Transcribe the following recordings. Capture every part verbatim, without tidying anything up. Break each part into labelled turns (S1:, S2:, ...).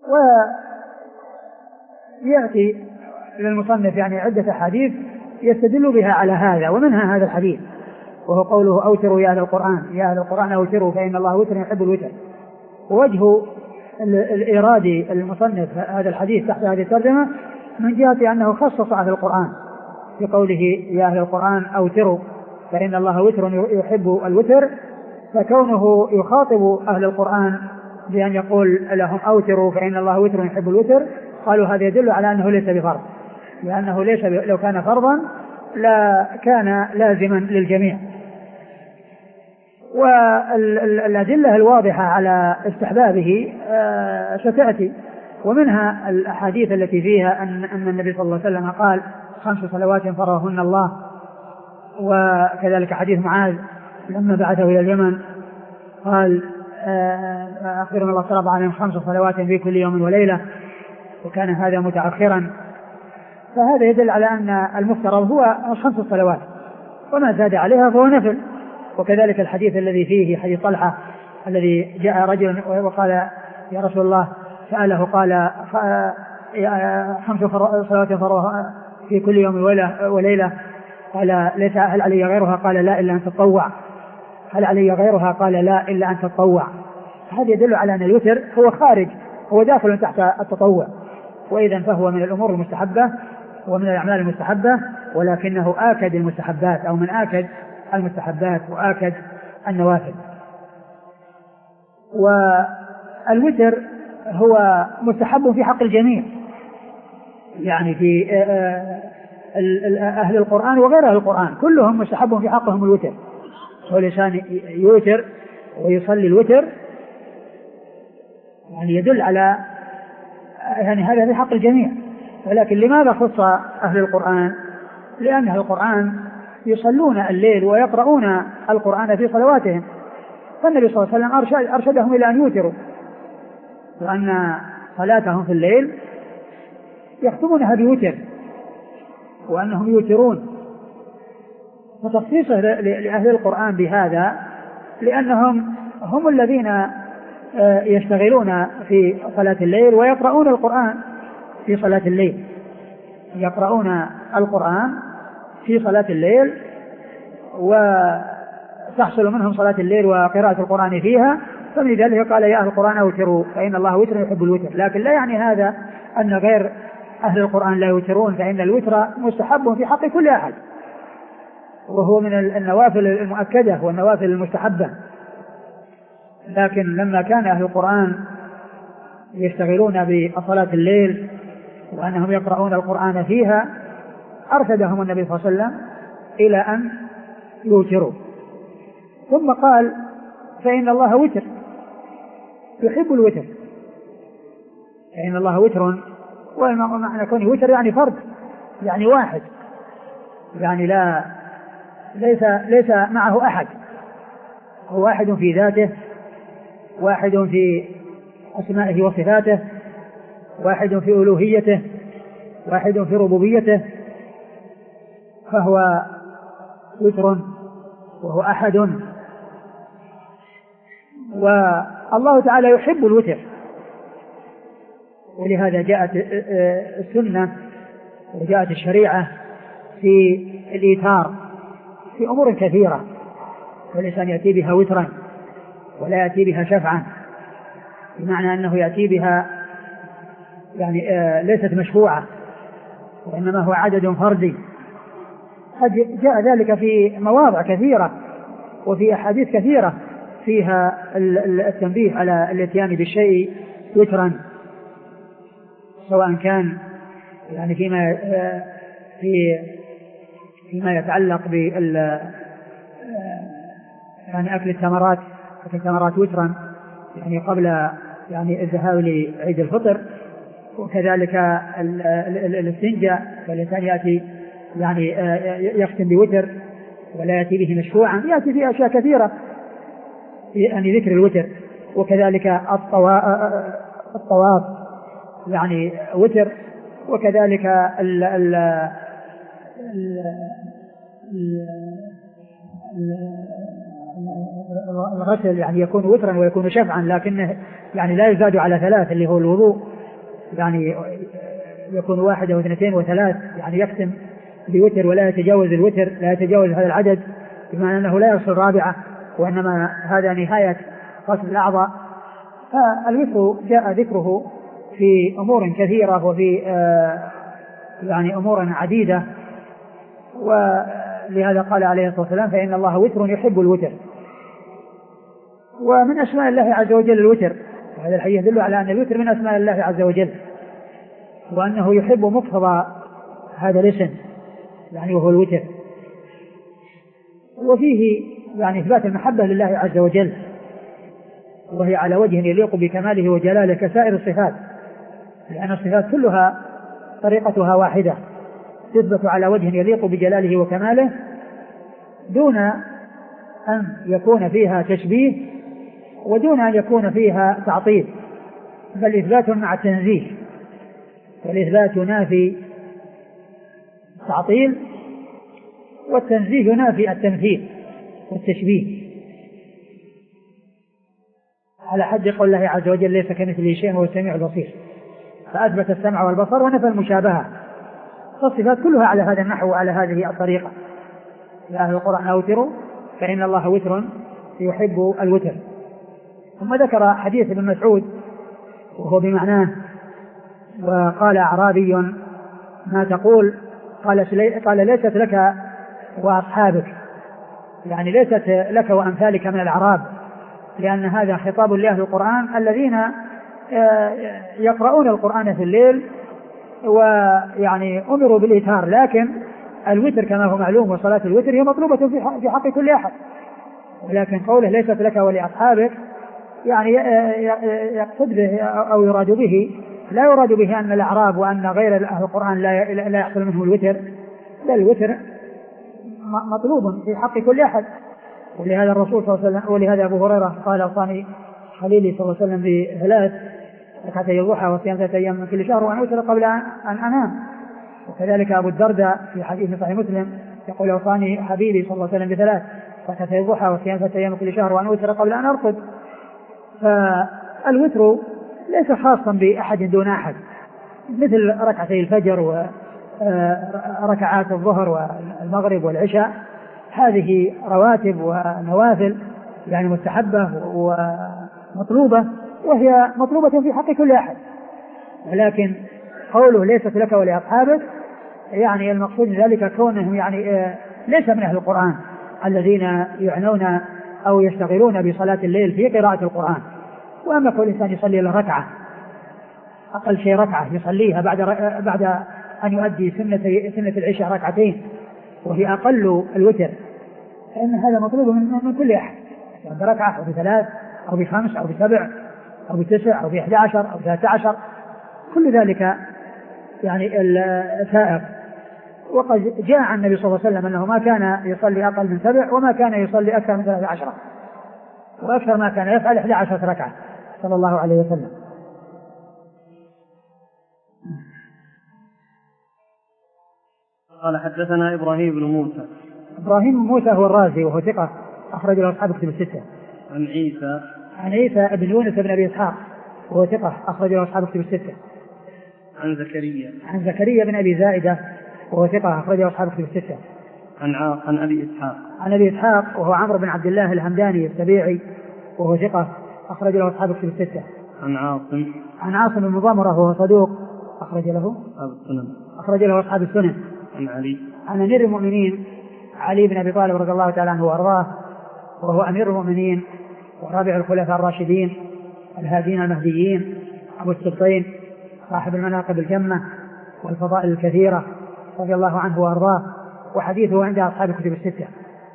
S1: ويأتي إلى المصنف يعني عدة حديث يستدل بها على هذا، ومنها هذا الحديث وهو قوله أوتروا يا أهل القرآن يا أهل القرآن أوتروا فإن الله وتر يحب الوتر. ووجه الإيراد المصنف هذا الحديث تحت هذه الترجمة من جهة أنه خصص أهل القرآن في قوله يا أهل القرآن أوتروا فإن الله وتر يحب الوتر، فكونه يخاطب أهل القرآن بأن يقول لهم أوتروا فإن الله وتر يحب الوتر، قالوا هذا يدل على أنه ليس بفرض، لأنه ليس ب... لو كان فرضا لا كان لازما للجميع. والأدلة الواضحة على استحبابه ستأتي، ومنها الأحاديث التي فيها أن, أن النبي صلى الله عليه وسلم قال خمس صلوات فرضهن الله، وكذلك حديث معاذ لما بعثه إلى اليمن قال أخبرنا الله فرض عليهم خمس صلوات في كل يوم وليلة، وكان هذا متأخرا، فهذا يدل على أن المفترض هو خمس صلوات وما زاد عليها فهو نفل. وكذلك الحديث الذي فيه حديث طلحة الذي جاء رجل وقال يا رسول الله سأله قال خمس صلوات فرضها في كل يوم وليلة قال ليس هل علي غيرها قال لا إلا أن تطوع هل علي غيرها قال لا إلا أن تطوع. هذا يدل على أن الوتر هو خارج هو داخل تحت التطوع، وإذا فهو من الأمور المستحبة ومن الأعمال المستحبة، ولكنه آكد المستحبات أو من آكد المستحبات وآكد النوافل. والوتر هو مستحب في حق الجميع، يعني في أهل القرآن وغير أهل القرآن كلهم مستحب في حقهم الوتر، والإنسان يوتر ويصلي الوتر يعني يدل على يعني هذا في حق الجميع. ولكن لماذا خص أهل القرآن؟ لأن أهل القرآن يصلون الليل ويقرؤون القرآن في صلواتهم، فالنبي صلى الله عليه وسلم أرشد أرشدهم إلى أن يوتروا، وأن صلاتهم في الليل يختمونها بوتر وأنهم يوترون. وتخصيصه لأهل القرآن بهذا لأنهم هم الذين يشتغلون في صلاة الليل ويقرؤون القرآن في صلاة الليل يقرؤون القرآن في صلاة الليل وتحصل منهم صلاة الليل وقراءة القرآن فيها، فمن ذلك قال يا أهل القرآن أوتروا فإن الله وتر يحب الوتر. لكن لا يعني هذا أن غير أهل القرآن لا يوترون، فإن الوتر مستحب في حق كل أحد، وهو من النوافل المؤكدة والنوافل المستحبة. لكن لما كان أهل القرآن يشتغلون بصلاة الليل وأنهم يقرؤون القرآن فيها أرشدهم النبي صلى الله عليه وسلم إلى أن يوتروا. ثم قال فإن الله وتر يحب الوتر، فإن الله وتر، ومعنى كونه وتر يعني فرد يعني واحد، يعني لا ليس ليس معه أحد، هو واحد في ذاته، واحد في أسمائه وصفاته، واحد في ألوهيته، واحد في ربوبيته، فهو وتر وهو أحد. والله تعالى يحب الوتر، ولهذا جاءت السنة وجاءت الشريعة في الإيثار في أمور كثيرة، والإنسان يأتي بها وترا ولا يأتي بها شفعا، بمعنى أنه يأتي بها يعني ليست مشفوعة وإنما هو عدد فردي. قد جاء ذلك في مواضع كثيرة وفي أحاديث كثيرة فيها التنبيه على الاتيان بالشيء وترا، سواء كان يعني فيما في فيما يتعلق بال يعني أكل التمرات أكل التمرات وترا يعني قبل يعني الذهاب لعيد الفطر، وكذلك الاستنجاء، فالإنسان يأتي يعني يختم بوتر ولا يأتي به مشفوعا، يأتي في أشياء كثيرة يعني ذكر الوتر. وكذلك الطواف يعني وتر، وكذلك ال ال الغسل يعني يكون وترا ويكون شفعا، لكنه يعني لا يزاد على ثلاث اللي هو الوضوء يعني يكون واحد أو اثنتين وثلاث، يعني يختم بوتر ولا يتجاوز الوتر، لا يتجاوز هذا العدد، بمعنى أنه لا يصل رابعة، وإنما هذا نهاية غسل الأعضاء. فالوتر جاء ذكره في أمور كثيرة وفي آه يعني أمور عديدة، ولهذا قال عليه الصلاة والسلام فإن الله وتر يحب الوتر. ومن أسماء الله عز وجل الوتر، وهذا الحديث يدل على أن الوتر من أسماء الله عز وجل، وأنه يحب مقتضى هذا الاسم يعني وهو الوتر. وفيه يعني إثبات المحبة لله عز وجل، وهي على وجه يليق بكماله وجلاله كسائر الصفات، لأن الصفات كلها طريقتها واحدة، تثبت على وجه يليق بجلاله وكماله دون أن يكون فيها تشبيه ودون أن يكون فيها تعطيل، بل إثبات مع التنزيه، والإثبات ينافي التعطيل، والتنزيه ينافي التمثيل والتشبيه، على حد قول الله عز وجل ليس كمثله شيء وهو السميع البصير، فأثبت السمع والبصر ونفى المشابهة. فالصفات كلها على هذا النحو وعلى هذه الطريقة. يا أهل القرآن أوتروا فإن الله وتر يحب الوتر. ثم ذكر حديث ابن مسعود وهو بمعناه، وقال أعرابي ما تقول؟ قال, قال ليست لك وأصحابك، يعني ليست لك وأمثالك من الأعراب، لأن هذا خطاب لأهل القرآن الذين يقرؤون القرآن في الليل ويعني أمروا بالإيتار، لكن الوتر كما هو معلوم وصلاة الوتر هي مطلوبة في حق كل أحد. ولكن قوله ليست لك ولأصحابك يعني يقصد به أو يراد به، لا يراد به أن الأعراب وأن غير أهل القرآن لا يحصل منه الوتر، بل الوتر مطلوب في حق كل أحد. ولهذا الرسول صلى الله عليه وسلم، ولهذا أبو هريرة قال أوصاني خليلي صلى الله عليه وسلم بثلاث: ركعتي الضحى وصيام ثلاثة أيام من كل شهر وأن أوتر قبل أن أنام. وكذلك أبو الدرداء في حديث صحيح مسلم يقول أوصاني حبيبي صلى الله عليه وسلم بثلاث: ركعتي الضحى وصيام ثلاثة أيام من كل شهر وأن أوتر قبل أن أرقد. فالوتر ليس خاصا بأحد دون أحد، مثل ركعتي الفجر وركعات الظهر والمغرب والعشاء، هذه رواتب ونوافل يعني مستحبة ومطلوبة، وهي مطلوبة في حق كل أحد. ولكن قوله ليست لك ولأصحابك يعني المقصود ذلك كونهم يعني ليس من أهل القرآن الذين يعنون أو يشتغلون بصلاة الليل في قراءة القرآن. وأما كل إنسان يصلي له ركعة، أقل شيء ركعة يصليها بعد بعد أن يؤدي سنة سنة العشاء ركعتين، وهي أقل الوتر، فإن هذا مطلوب من, من كل أحد، بركعة أو بثلاث أو بخمس أو بسبع أو بتسع أو بإحدى عشر أو ثلاثة عشر، كل ذلك يعني السائق. وقد جاء عن النبي صلى الله عليه وسلم أنه ما كان يصلي أقل من سبع، وما كان يصلي أكثر من ثلاثة عشر، وأكثر ما كان يفعل إحدى عشرة ركعة صلى الله عليه وسلم.
S2: قال حدثنا إبراهيم بن موسى.
S1: إبراهيم بن موسى هو الرازي وهو ثقة أخرج له أصحاب كتب الستة.
S2: عن عيسى
S1: عن عيسى بن يونس بن أبي إسحاق وهو ثقة أخرج له أصحاب كتب الستة.
S2: عن زكريا
S1: عن زكريا بن أبي زائدة وهو ثقة أخرج له أصحاب كتب الستة.
S2: عن عن أبي إسحاق
S1: عن أبي إسحاق وهو عمرو بن عبد الله الهمداني السبيعي وهو ثقة أخرج له أصحاب كتب الستة.
S2: عن عاصم
S1: عن عاصم بن مضامرة وهو صدوق أخرج له
S2: أصحاب السنن
S1: أخرج له أصحاب السنن.
S2: عن علي
S1: عن أمير المؤمنين علي بن أبي طالب رضي الله تعالى عنه وأرضاه، وهو أمير المؤمنين ورابع الخلفاء الراشدين الهادين المهديين أبو السبطين صاحب المناقب الجمة والفضائل الكثيرة رضي الله عنه وأرضاه، وحديثه عند أصحاب الكتب الستة.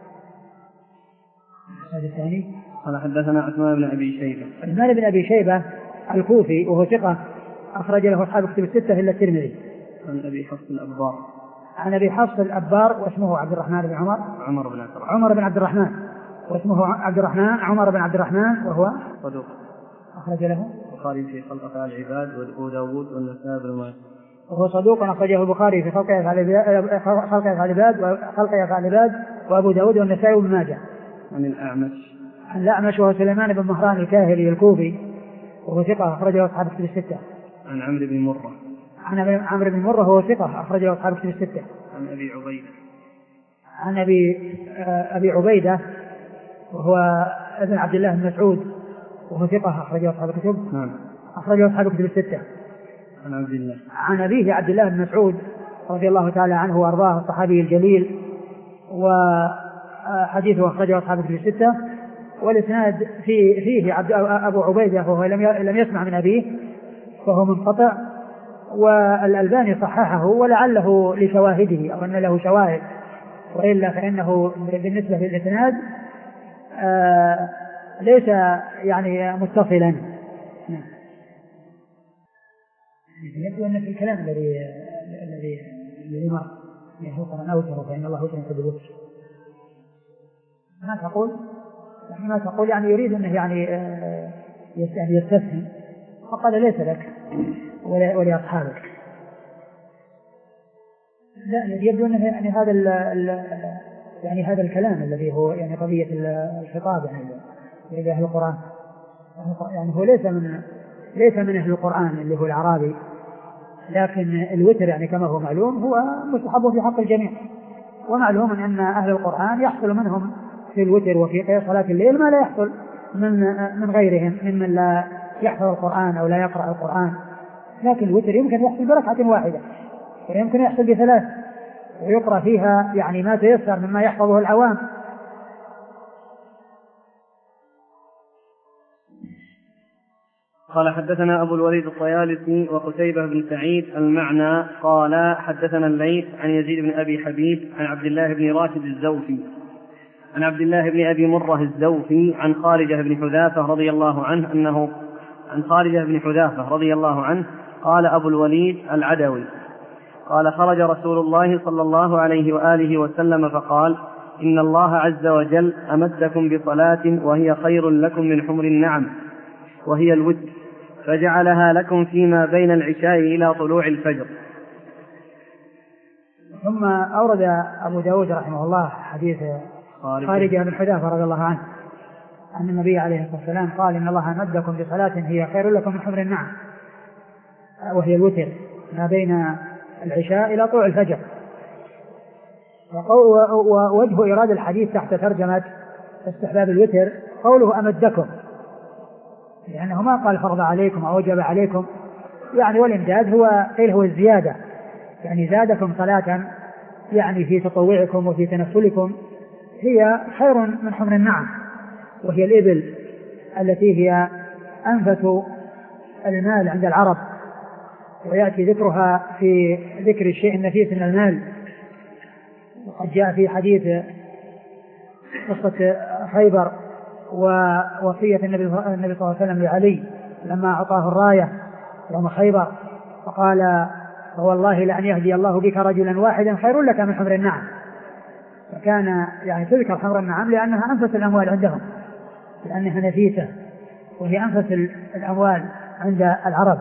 S1: هذا الثاني.
S2: قال حدثنا عثمان بن أبي شيبة.
S1: عثمان بن أبي شيبة الكوفي وهو ثقة أخرج له أصحاب الكتب الستة إلا الترمذي.
S2: عن أبي حفص الأبار.
S1: عن أبي حفص الأبار واسمه عبد الرحمن بن عمر
S2: عمر بن عبد الرحمن
S1: عمر بن عبد الرحمن واسمه عبد الرحمن عمر بن عبد الرحمن وهو
S2: صدوق
S1: أخرج له
S2: البخاري في خلق أفعال العباد وأبو داود والنسائي بن ماجه.
S1: وهو صدوق أخرجه البخاري في خلق أفعال العباد وخلق أفعال العباد وأبو داود والنسائي بن ماجه.
S2: عن الأعمش
S1: عن الأعمش وهو سليمان بن مهران الكاهلي الكوفي وهو ثقة أخرجه أصحاب الكتب الستة.
S2: عن عمرو بن مرة.
S1: عن عمرو بن مرة هو ثقة أخرج له أصحاب كتب الستة.
S2: عن أبي عبيدة.
S1: عن أبي أبي عبيدة وهو ابن عبد الله بن مسعود وهو ثقة أخرج له أصحاب الكتب.
S2: نعم.
S1: أخرج له أصحاب كتب الستة.
S2: عن عبد الله.
S1: عن أبيه عبد الله بن مسعود رضي الله تعالى عنه وأرضاه الصحابي الجليل وحديثه أخرجه أصحاب كتب الستة. والإسناد فيه, فيه عبد أبو عبيدة وهو لم يسمع من أبيه فهو منقطع، والألباني صححه ولعله لشواهده أو أن له شواهد، وإلا فإنه بالنسبة للإسناد آه ليس يعني متصلا. يبدو أن في الكلام الذي الذي الذي مر يهوطا أوتر فإن الله وتر يحب الوتر. ما تقول ما تقول يعني يريد أنه يعني يعني يستفهم، فقال ليس لك ولا ولأصحابك. لا يبدو أنه يعني هذا ال ال يعني هذا الكلام الذي هو يعني قضية الخطاب يعني أهل القرآن، يعني هو ليس من ليس من أهل القرآن اللي هو العربي، لكن الوتر يعني كما هو معلوم هو مستحب في حق الجميع، ومعلوم أن أهل القرآن يحصل منهم في الوتر وفي صلاة الليل ما لا يحصل من من غيرهم ممن لا يحفظ القرآن أو لا يقرأ القرآن. لكن الوتر يمكن يحصل بركعة واحدة ويمكن يحصل بثلاث ويقرأ فيها يعني ما تيسر مما يحفظه العوام.
S2: قال حدثنا أبو الوليد الطيالسي وقتيبة بن سعيد المعنى قال حدثنا الليث عن يزيد بن أبي حبيب عن عبد الله بن راشد الزوفي عن عبد الله بن أبي مرة الزوفي عن خارجة بن حذافة رضي الله عنه أنه عن خارجة بن حذافة رضي الله عنه قال أبو الوليد العدوي قال خرج رسول الله صلى الله عليه وآله وسلم فقال إن الله عز وجل أمدكم بصلاة وهي خير لكم من حمر النعم وهي الوتر، فجعلها لكم فيما بين العشاء إلى طلوع الفجر.
S1: ثم أورد أبو داود رحمه الله حديث خارجة بن حذافة رضي الله عنه أن النبي عليه الصلاة والسلام قال إن الله أمدكم بصلاة هي خير لكم من حمر النعم وهي الوتر ما بين العشاء إلى طلوع الفجر. ووجه إرادة الحديث تحت ترجمة استحباب الوتر قوله أمدكم، لأنه ما قال فرض عليكم أو وجب عليكم، يعني والإمداد هو قيل هو الزيادة، يعني زادكم صلاة يعني في تطوعكم وفي تنفلكم هي خير من حمر النعم وهي الإبل التي هي أنفس المال عند العرب، ويأتي ذكرها في ذكر الشيء النفيس من المال. وقد جاء في حديث قصة خيبر ووصية النبي صلى الله عليه وسلم لعلي لما أعطاه الراية يوم خيبر فقال والله لأن يهدي الله بك رجلا واحدا خير لك من حمر النعم. فكان يعني تذكر حمر النعم لأنها أنفس الأموال عندهم، لأنها نفيسة وهي أنفس الأموال عند العرب.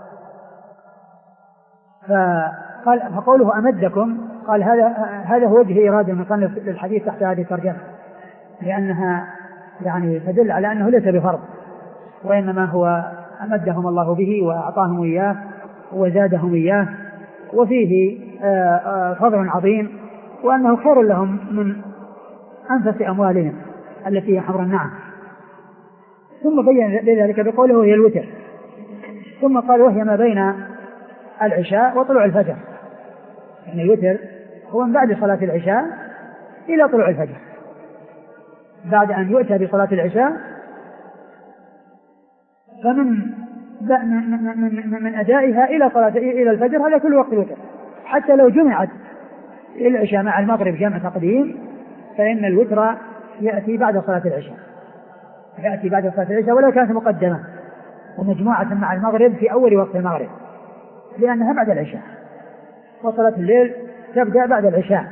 S1: فقال فقوله أمدكم قال هذا هذا هو وجه إرادة المصنف للحديث تحت هذه الترجمة، لأنها يعني تدل على أنه ليس بفرض، وإنما هو أمدهم الله به وأعطاهم إياه وزادهم إياه، وفيه فضل عظيم وأنه خير لهم من أنفس أموالهم التي هي حمر النعم. ثم بين ذلك بقوله هي الوتر، ثم قال وهي ما بين العشاء وطلوع الفجر، يعني الوتر هو من بعد صلاة العشاء إلى طلوع الفجر، بعد أن يؤتى بصلاة العشاء فمن من, من, من أدائها إلى صلاة إلى الفجر هذا كل وقت الوتر، حتى لو جمعت العشاء مع المغرب جمع تقديم فإن الوتر يأتي بعد صلاة العشاء، يأتي بعد صلاة العشاء ولو كانت مقدمة ومجموعة مع المغرب في أول وقت المغرب، لأنها بعد العشاء، وصلاة الليل تبدأ بعد العشاء.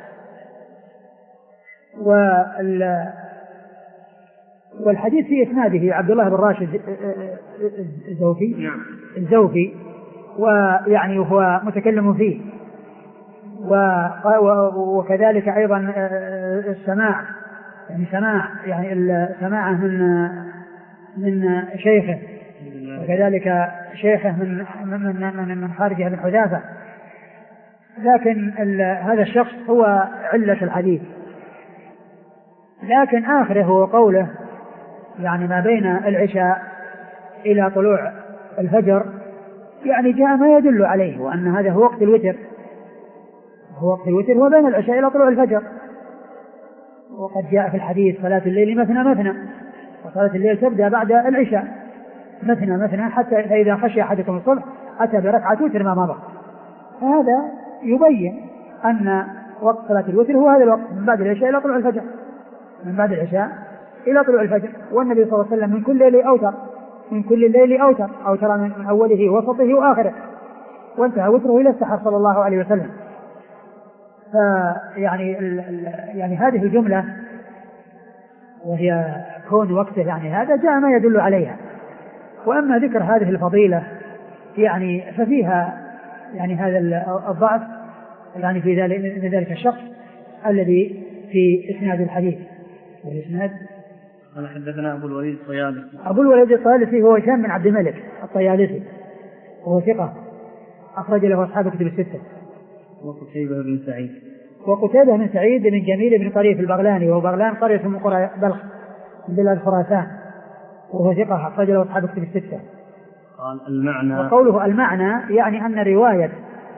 S1: والحديث في إسناده عبد الله بن راشد الزوفي
S2: نعم.
S1: الزوفي ويعني هو متكلم فيه، وكذلك أيضا السماع يعني سماع يعني السماع من من شيخه، وكذلك شيخه من من من, من خارجه بن حذافة، لكن هذا الشخص هو علة الحديث. لكن آخره هو قوله يعني ما بين العشاء إلى طلوع الفجر، يعني جاء ما يدل عليه، وأن هذا هو وقت الوتر، هو وقت الوتر وبين العشاء إلى طلوع الفجر. وقد جاء في الحديث صلاة الليل مثنى مثنى، وصلاة الليل تبدأ بعد العشاء مثنى مثنى حتى إذا خشي أحدكم الصبح أتى بركعة وتر ما مضى. فهذا يبين أن وقت صلاة الوتر هو هذا الوقت من بعد العشاء إلى طلوع الفجر، من بعد العشاء إلى طلوع الفجر. والنبي صلى الله عليه وسلم من كل ليل أوتر، من كل الليل أوتر أوتر من أوله وسطه وآخره، وانتهى وتره إلى السحر صلى الله عليه وسلم. فيعني يعني هذه الجملة وهي كون وقته يعني هذا جاء ما يدل عليها. وأما ذكر هذه الفضيلة يعني ففيها يعني هذا الضعف يعني في ذلك, في ذلك الشخص الذي في إسناد الحديث. والإسناد
S2: قال حدثنا أبو الوليد الطيالسي.
S1: أبو الوليد الطيالسي هو هشام بن عبد الملك الطيالسي، وهو ثقة أخرج له أصحاب كتب الستة.
S2: وقتيبة بن سعيد.
S1: وقتيبة بن سعيد بن جميل بن طريف البغلاني، وهو بغلان قرية من قرى بلخ من بلاد خراسان، وهو ثقة أخرج له أصحاب كتب الستة.
S2: قال المعنى،
S1: وقوله المعنى يعني أن رواية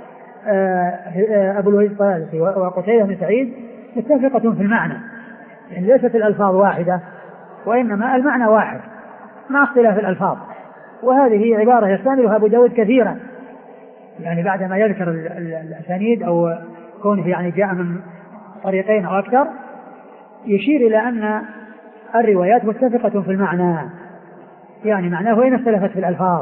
S1: أبو الوليد الطيالسي وقتيبة بن سعيد متفقة في المعنى، يعني ليست الألفاظ واحدة وإنما المعنى واحد مع اختلاف الألفاظ. وهذه عبارة يستعملها أبو داود كثيرا، يعني بعدما يذكر الأسانيد أو كونه يعني جاء من طريقين أو أكثر يشير إلى أن الروايات متفقة في المعنى، يعني معناه وإن اختلفت في الألفاظ.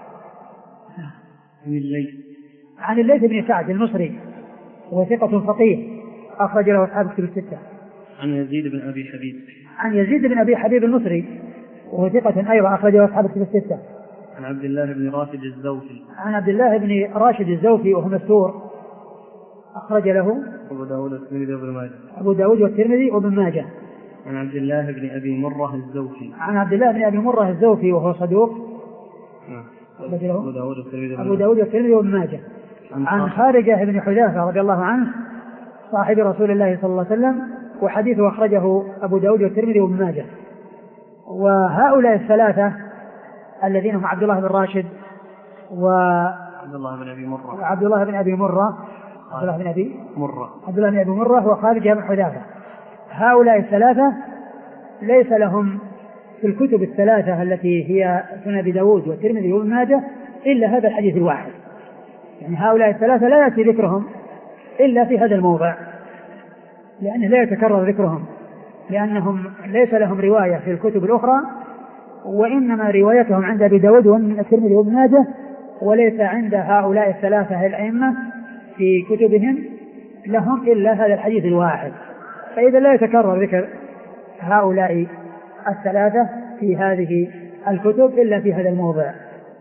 S2: عن الليث
S1: عن الليث بن سعد المصري وهو ثقة فقيه أخرج له أصحاب كتب الستة.
S2: عن يزيد بن أبي حبيب.
S1: عن يزيد بن أبي حبيب المصري وهو ثقة أيضا أخرج له أصحاب كتب الستة.
S2: عن عبد الله بن راشد الزوفي.
S1: عن عبد الله بن راشد الزوفي وهو مستور أخرج له
S2: أبو داود والترمذي وابن ماجه.
S1: أبو داود والترمذي وابن ماجه.
S2: عن عبد الله بن أبي مرة الزوفي.
S1: عن عبد الله بن أبي مرة الزوفي وهو صدوق.
S2: أبو داود والترمذي.
S1: أبو داود والترمذي وابن ماجه. عن خارجة بن حذافة رضي الله عنه صاحب رسول الله صلى الله عليه وسلم، وحديثه أخرجه أبو داود والترمذي وابن ماجه. وهؤلاء الثلاثة الذين هم عبد الله بن راشد
S2: وعبد الله بن أبي مرة
S1: وعبد الله بن أبي مرة عبد الله بن أبي
S2: مرة
S1: عبد الله بن أبي مرة وخارجة بن حذافة، هؤلاء الثلاثة ليس لهم في الكتب الثلاثة التي هي سنن أبي داود والترمذي وابن ماجه إلا هذا الحديث الواحد. يعني هؤلاء الثلاثة لا يأتي ذكرهم إلا في هذا الموضع، لأنه لا يتكرر ذكرهم، لأنهم ليس لهم رواية في الكتب الأخرى، وإنما روايتهم عند أبي داود والترمذي وابن ماجه، وليس عند هؤلاء الثلاثة الأئمة في كتبهم لهم إلا هذا الحديث الواحد. فإذا لا يتكرر ذكر هؤلاء الثلاثة في هذه الكتب إلا في هذا الموضع.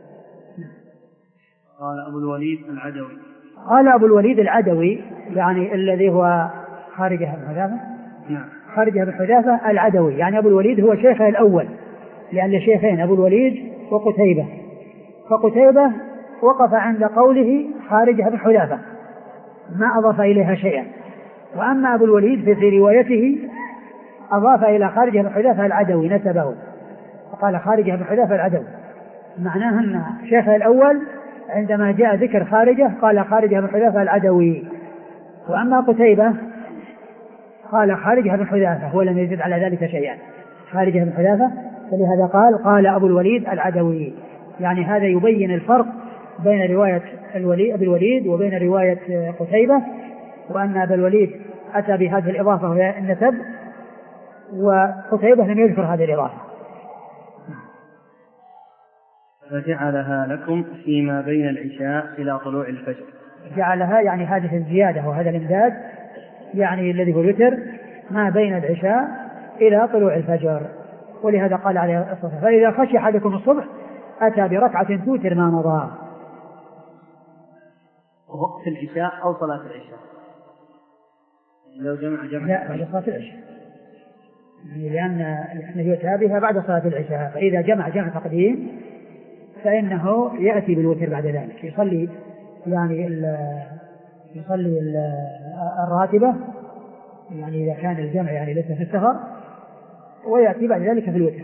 S2: قال أبو الوليد العدوي.
S1: قال أبو الوليد العدوي يعني الذي هو خارجة بن حذافة.
S2: نعم.
S1: خارجة بن حذافة العدوي، يعني أبو الوليد هو شيخه الأول، لأن شيخين أبو الوليد وقتيبة، فقتيبة وقف عند قوله خارجة بن حذافة ما أضاف إليها شيئا، وأما أبو الوليد في, في روايته أضاف إلى خارجة بن حذافة العدوي نسبه، فقال خارجة بن حذافة العدوي، معناه أن شيخه الأول عندما جاء ذكر خارجة قال خارجة بن حذافة العدوي، وأما قتيبة قال خارجة بن حذافة ولم يزد على ذلك شيئا، خارجة بن حذافة، فلهذا قال قال أبو الوليد العدوي. يعني هذا يبين الفرق بين رواية الوليد أبي الوليد وبين رواية قتيبة، وأن أبا الوليد أتى بهذه الإضافة وهي النسب، وقتيبة لم يذكر هذه الإضافة.
S2: فجعلها لكم فيما بين العشاء إلى طلوع الفجر.
S1: جعلها يعني هذه الزيادة وهذا الإمداد، يعني الذي هو الوتر ما بين العشاء إلى طلوع الفجر. ولهذا قال عليه الصلاة والسلام فإذا خشي أحدكم الصبح أتى بركعة توتر ما مضى.
S2: وقت العشاء أو صلاة العشاء؟ لو جمع جمع
S1: لا بعد صلاة العشاء، لأن لأنه يؤتى بها بعد صلاة العشاء، فإذا جمع جمع تقديم فإنه يأتي بالوتر بعد ذلك، يصلي يعني ال يصلي ال الراتبة يعني إذا كان الجمع يعني لسه في السفر، ويأتي بعد ذلك في الوتر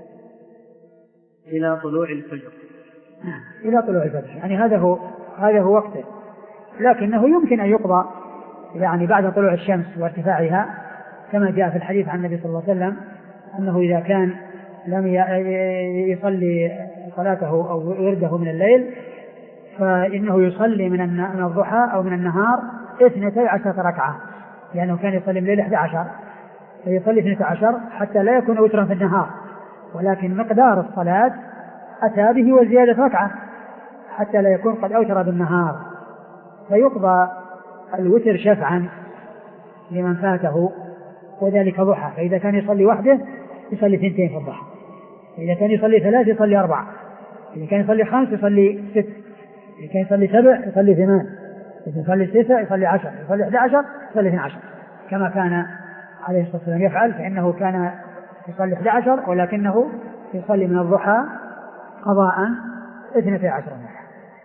S2: إلى طلوع الفجر.
S1: إلى طلوع الفجر، يعني هذا هو هذا هو وقته، لكنه يمكن أن يقضى يعني بعد طلوع الشمس وارتفاعها، كما جاء في الحديث عن النبي صلى الله عليه وسلم أنه إذا كان لم يصلي صلاته أو ورده من الليل فإنه يصلي من الضحى أو من النهار اثنتي عشرة ركعة، لأنه كان يصلي من الليل أحد عشر، فيصلي اثنتي عشر حتى لا يكون وترا في النهار، ولكن مقدار الصلاة أتى به وزيادة ركعة حتى لا يكون قد أوتر بالنهار، فيقضى الوتر شفعا لمن فاته، وذلك ضحى. فإذا كان يصلي وحده يصلي اثنتين في الضحى، إذا كان يصلي ثلاث يصلي أربعة، إذا كان يصلي خمس يصلي ست، إذا كان يصلي سبع يصلي ثمان، إذا يصلي ستة يصلي عشر، يصلي أحد عشر يصلي اثنى عشر، كما كان عليه الصلاة والسلام يفعل، فإنه كان يصلي أحد عشر ولكنه يصلي من الضحى قضاء اثنتي عشر ركعة.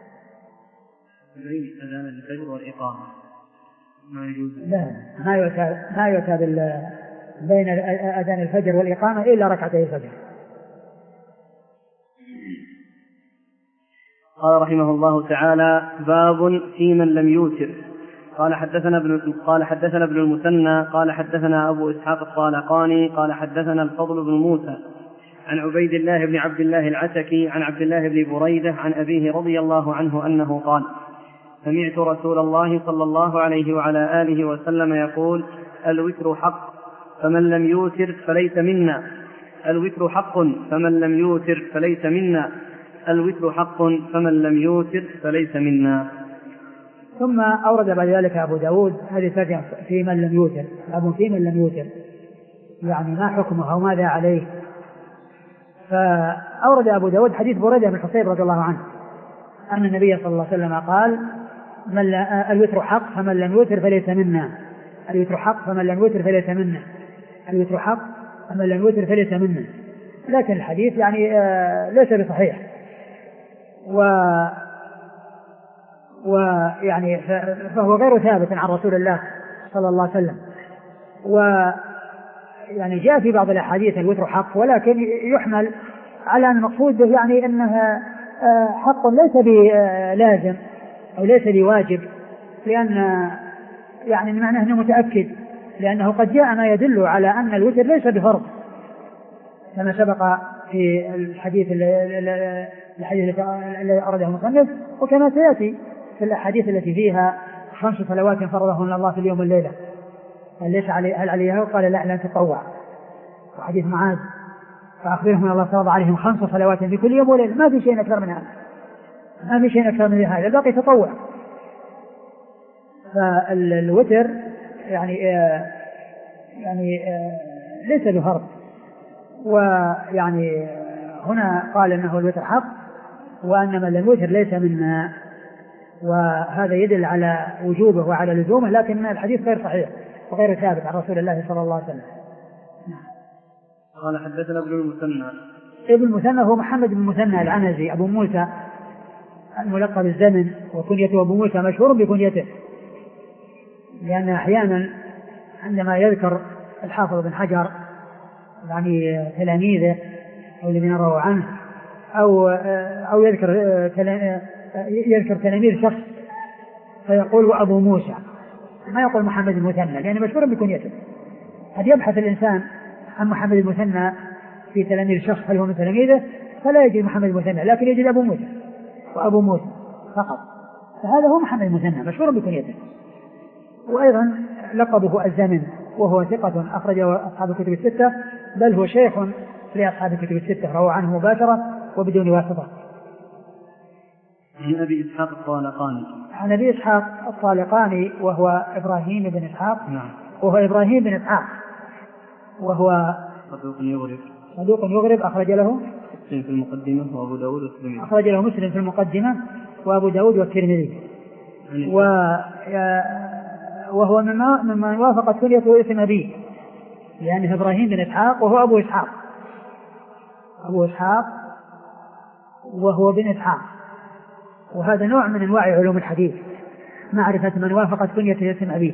S2: بين أذان الفجر والإقامة ما يجوز؟
S1: لا، ما يؤتى ما يؤتى بين أذان الفجر والإقامة إلا ركعتي الفجر.
S2: قال رحمه الله تعالى: باب في من لم يوتر. قال حدثنا ابن قال حدثنا ابن المثنى قال حدثنا أبو إسحاق الطالقاني قال حدثنا الفضل بن موسى عن عبيد الله بن عبد الله العتكي عن عبد الله بن بريدة عن أبيه رضي الله عنه أنه قال: سمعت رسول الله صلى الله عليه وعلى آله وسلم يقول: الوتر حق فمن لم يوتر فليس منا، الوتر حق فمن لم يوتر فليس منا، الوتر حق فمن لم يوتر فليس منا.
S1: ثم أورد بعد ذلك أبو داود هذه الترجمة في من لم يوتر، أبو في من لم يوتر يعني ما حكمه أو ماذا عليه. فأورد أبو داود حديث بريدة بن حصيب رضي الله عنه أن النبي صلى الله عليه وسلم قال: من الوتر حق فمن لم يوتر فليس منا، الوتر حق فمن لم يوتر فليس منا، الوتر حق فمن لم يوتر فليس منا. لكن الحديث يعني آه ليس بصحيح، و ويعني فهو غير ثابت عن رسول الله صلى الله عليه وسلم. ويعني جاء في بعض الأحاديث الوتر حق، ولكن يحمل على أن المقصود به يعني أنها حق ليس بلازم أو ليس بواجب، لأن يعني معناه أنه متأكد، لأنه قد جاء ما يدل على أن الوتر ليس بفرض كما سبق في الحديث الحديث الذي أرده المصنف، وكما سيأتي في الأحاديث التي فيها خمس صلوات فرضهن الله في اليوم والليلة، هل ليس علي هل عليها؟ وقال لا، لن تطوع. وحديث معاذ: فأخبرهم أن الله فرض عليهم خمس صلوات في كل يوم وليلة، ما في شيء أكثر من هذا، ما في شيء أكثر من هذا، الباقي تطوع. فالوتر يعني آه يعني آه ليس بفرض. ويعني هنا قال انه الوتر حق وان من لم يوتر ليس منا، وهذا يدل على وجوبه وعلى لزومه، لكن الحديث غير صحيح وغير ثابت عن رسول الله صلى الله عليه وسلم.
S2: قال حدثنا ابن المثنى.
S1: ابن المثنى هو محمد بن المثنى العنزي أبو موسى الملقب الزمن، وكنيته أبو موسى مشهور بكنيته، لأن أحيانا عندما يذكر الحافظ بن حجر يعني تلاميذه أو الذين رووا عنه أو أو يذكر يذكر تلاميذ شخص فيقول وأبو موسى، ما يقول محمد المثنى، لأنه مشهور بكنيته. قد يبحث الإنسان عن محمد المثنى في تلاميذ شخص هل هو من تلاميذه فلا يجد محمد المثنى، لكن يجد أبو موسى وأبو موسى فقط، فهذا هو محمد المثنى مشهور بكنيته. وأيضا لقبه الزمن، وهو ثقة أخرجه أصحاب الكتب الستة، بل هو شيخ لأصحاب الكتب الستة، روى عنه مباشرة وبدون واسطة.
S2: عن أبي إسحاق الطالقاني.
S1: عن أبي إسحاق الطالقاني وهو إبراهيم بن إسحاق.
S2: نعم.
S1: وهو إبراهيم بن إسحاق وهو
S2: صدوق يغرب.
S1: صدوق يغرب أخرج له
S2: مسلم في المقدمة وأبو داود والترمذي.
S1: أخرج له مسلم في المقدمة وأبو داود والترمذي. و وهو ممن وافقت كنيته اسم أبيه، لأنه إبراهيم بن إسحاق وهو أبو إسحاق أبو إسحاق وهو بن إسحاق. وهذا نوع من أنواع علوم الحديث، معرفة من وافقت كنية اسم أبيه.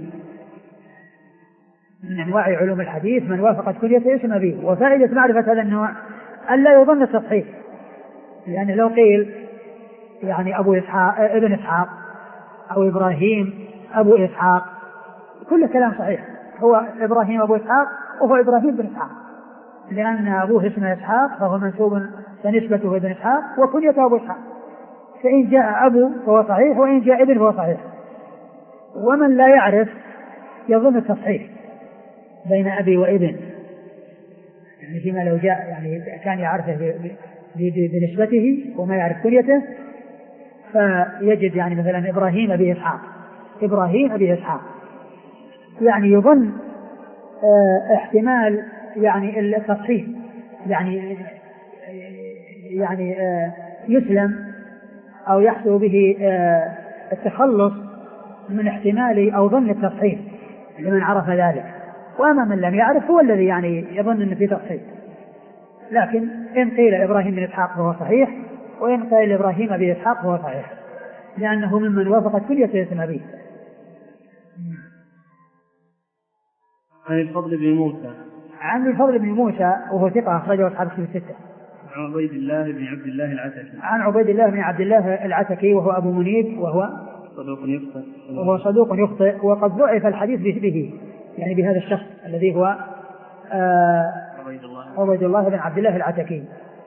S1: من أنواع علوم الحديث من وافقت كنية اسم أبيه. وفائدة معرفة هذا النوع ألا يظن التصحيح، يعني لو قيل يعني أبو إسحاق ابن إسحاق أو إبراهيم أبو إسحاق كل كلام صحيح، هو إبراهيم أبو إسحاق وهو إبراهيم بن إسحاق، لأن أبوه اسمه إسحاق فهو منسوب فنسبته ابن إسحاق وكنيته أبو إسحاق. فإن جاء أبو فهو صحيح وإن جاء ابن فهو صحيح. ومن لا يعرف يظن التصحيح بين أبي وابن، يعني فيما لو جاء يعني كان يعرفه بنسبته وما يعرف كنيته، فيجد يعني مثلا إبراهيم أبي إسحاق إبراهيم أبي إسحاق، يعني يظن اه احتمال يعني التصحيح، يعني يعني اه يسلم أو يحصل به اه التخلص من احتمال أو ظن التصحيح لمن عرف ذلك. وأما من لم يعرف هو الذي يعني يظن أن في تصحيح. لكن إن قيل إبراهيم بن إسحاق فهو صحيح، وإن قيل إبراهيم بن إسحاق فهو صحيح، لأنه ممن وافقت كلية اسم أبيه.
S2: عن الفضل بن موسى
S1: عن الفضل بن موسى وهو ثقة أخرجه أصحاب الكتب الستة.
S2: عن عبيد الله بن عبد الله العتكي
S1: عن عبيد الله بن عبد الله العتكي وهو أبو منيب وهو
S2: صدوق يخطئ
S1: وهو صدوق يخطئ، وقد ضعف الحديث به يعني بهذا الشخص الذي هو آه
S2: عبيد الله
S1: عبيد الله بن عبد الله العتكي.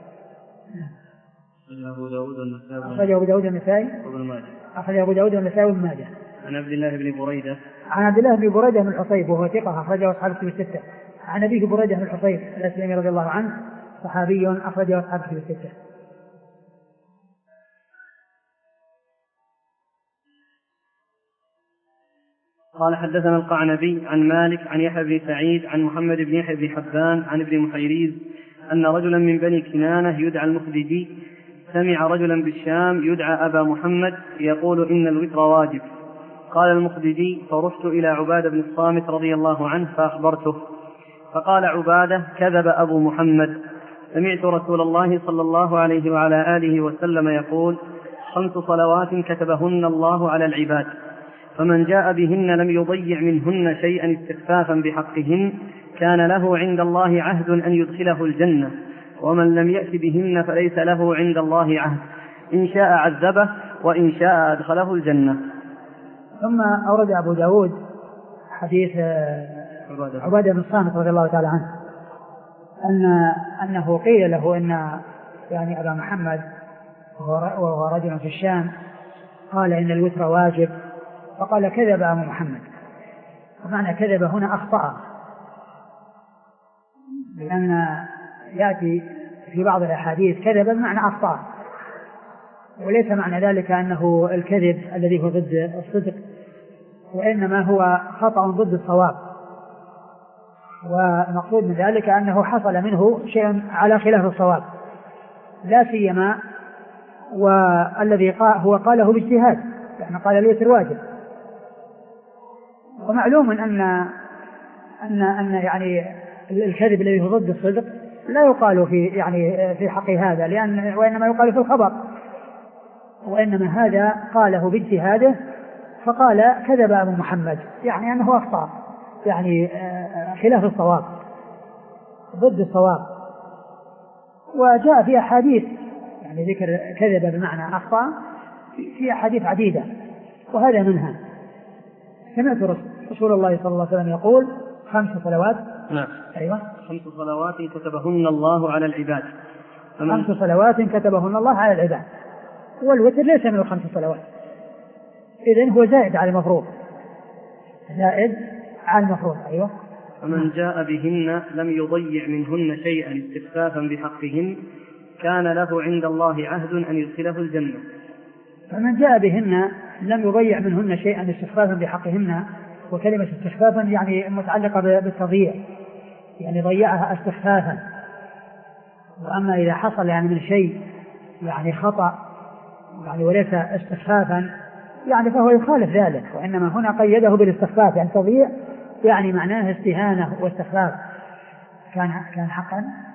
S2: أخرجه أبو داود والنسائي
S1: أخرجه أبو داود والنسائي
S2: وابن ماجه
S1: أخرجه أبو داود والنسائي وابن ماجه.
S2: عن عبد الله بن بريدة
S1: عن عبد الله بن بريدة بن الحصيب وهو ثقة أخرجه أصحاب الكتب الستة. عن أبيه بريدة بن الحصيب الأسلمي رضي الله عنه صحابي أخرجه أصحاب الكتب الستة.
S2: قال حدثنا القعنبي عن مالك عن يحيى بن سعيد عن محمد بن يحيى بن حبان عن ابن محيريز أن رجلا من بني كنانة يدعى المخددي سمع رجلا بالشام يدعى أبا محمد يقول إن الوتر واجب. قال المخددي فرحت إلى عبادة بن الصامت رضي الله عنه فأخبرته، فقال عبادة كذب أبو محمد، سمعت رسول الله صلى الله عليه وعلى آله وسلم يقول خمس صلوات كتبهن الله على العباد، فمن جاء بهن لم يضيع منهن شيئا استخفافا بحقهن كان له عند الله عهد أن يدخله الجنة، ومن لم يأت بهن فليس له عند الله عهد، إن شاء عذبه وإن شاء أدخله الجنة.
S1: ثم أورد أبو داود حديث عبادة بن الصامت رضي الله تعالى عنه أن أنه قيل له أن يعني أبا محمد وهو رجل في الشام قال إن الوتر واجب، فقال كذب أبو محمد. ومعنى كذب هنا أخطأ، لأن يأتي في بعض الأحاديث كذب بمعنى أخطأ، وليس معنى ذلك أنه الكذب الذي هو ضد الصدق، وإنما هو خطأ ضد الصواب، ومقصود من ذلك أنه حصل منه شيء على خلاف الصواب، لا سيما والذي قال هو قاله باجتهاد، يعني قال الوتر واجب. ومعلوم أن أن أن يعني الكذب الذي هو ضد الصدق لا يقال في يعني في حق هذا، لأن وإنما يقال في الخبر، وإنما هذا قاله باجتهاده، فقال كذب أبو محمد، يعني أنه أخطأ، يعني خلاف الصواب ضد الصواب. وجاء في أحاديث يعني ذكر كذب بمعنى أخطأ في أحاديث عديدة، وهذا منها. سمعت رسول الله صلى الله عليه وسلم يقول خمس صلوات.
S2: نعم.
S1: أيوة.
S2: خمس صلوات كتبهن الله على العباد.
S1: خمس صلوات كتبهن الله على العباد، والوتر ليس من الخمس صلوات، إذن هو زائد على المفروض، زائد على المفروض. أيوة.
S2: فمن جاء بهن لم يضيع منهن شيئا استخفافا بحقهن كان له عند الله عهد أن يدخله الجنة.
S1: فمن جاء بهن لم يضيع منهن شيئا استخفافا بحقهن، وكلمة استخفافا يعني متعلقة بالتضييع، يعني ضيعها استخفافا. وأما إذا حصل يعني من شيء يعني خطأ يعني وليس استخفافا يعني فهو يخالف ذلك، وإنما هنا قيده بالاستخفاف، يعني تضييع يعني معناه استهانة واستخفاف. كان كان حقا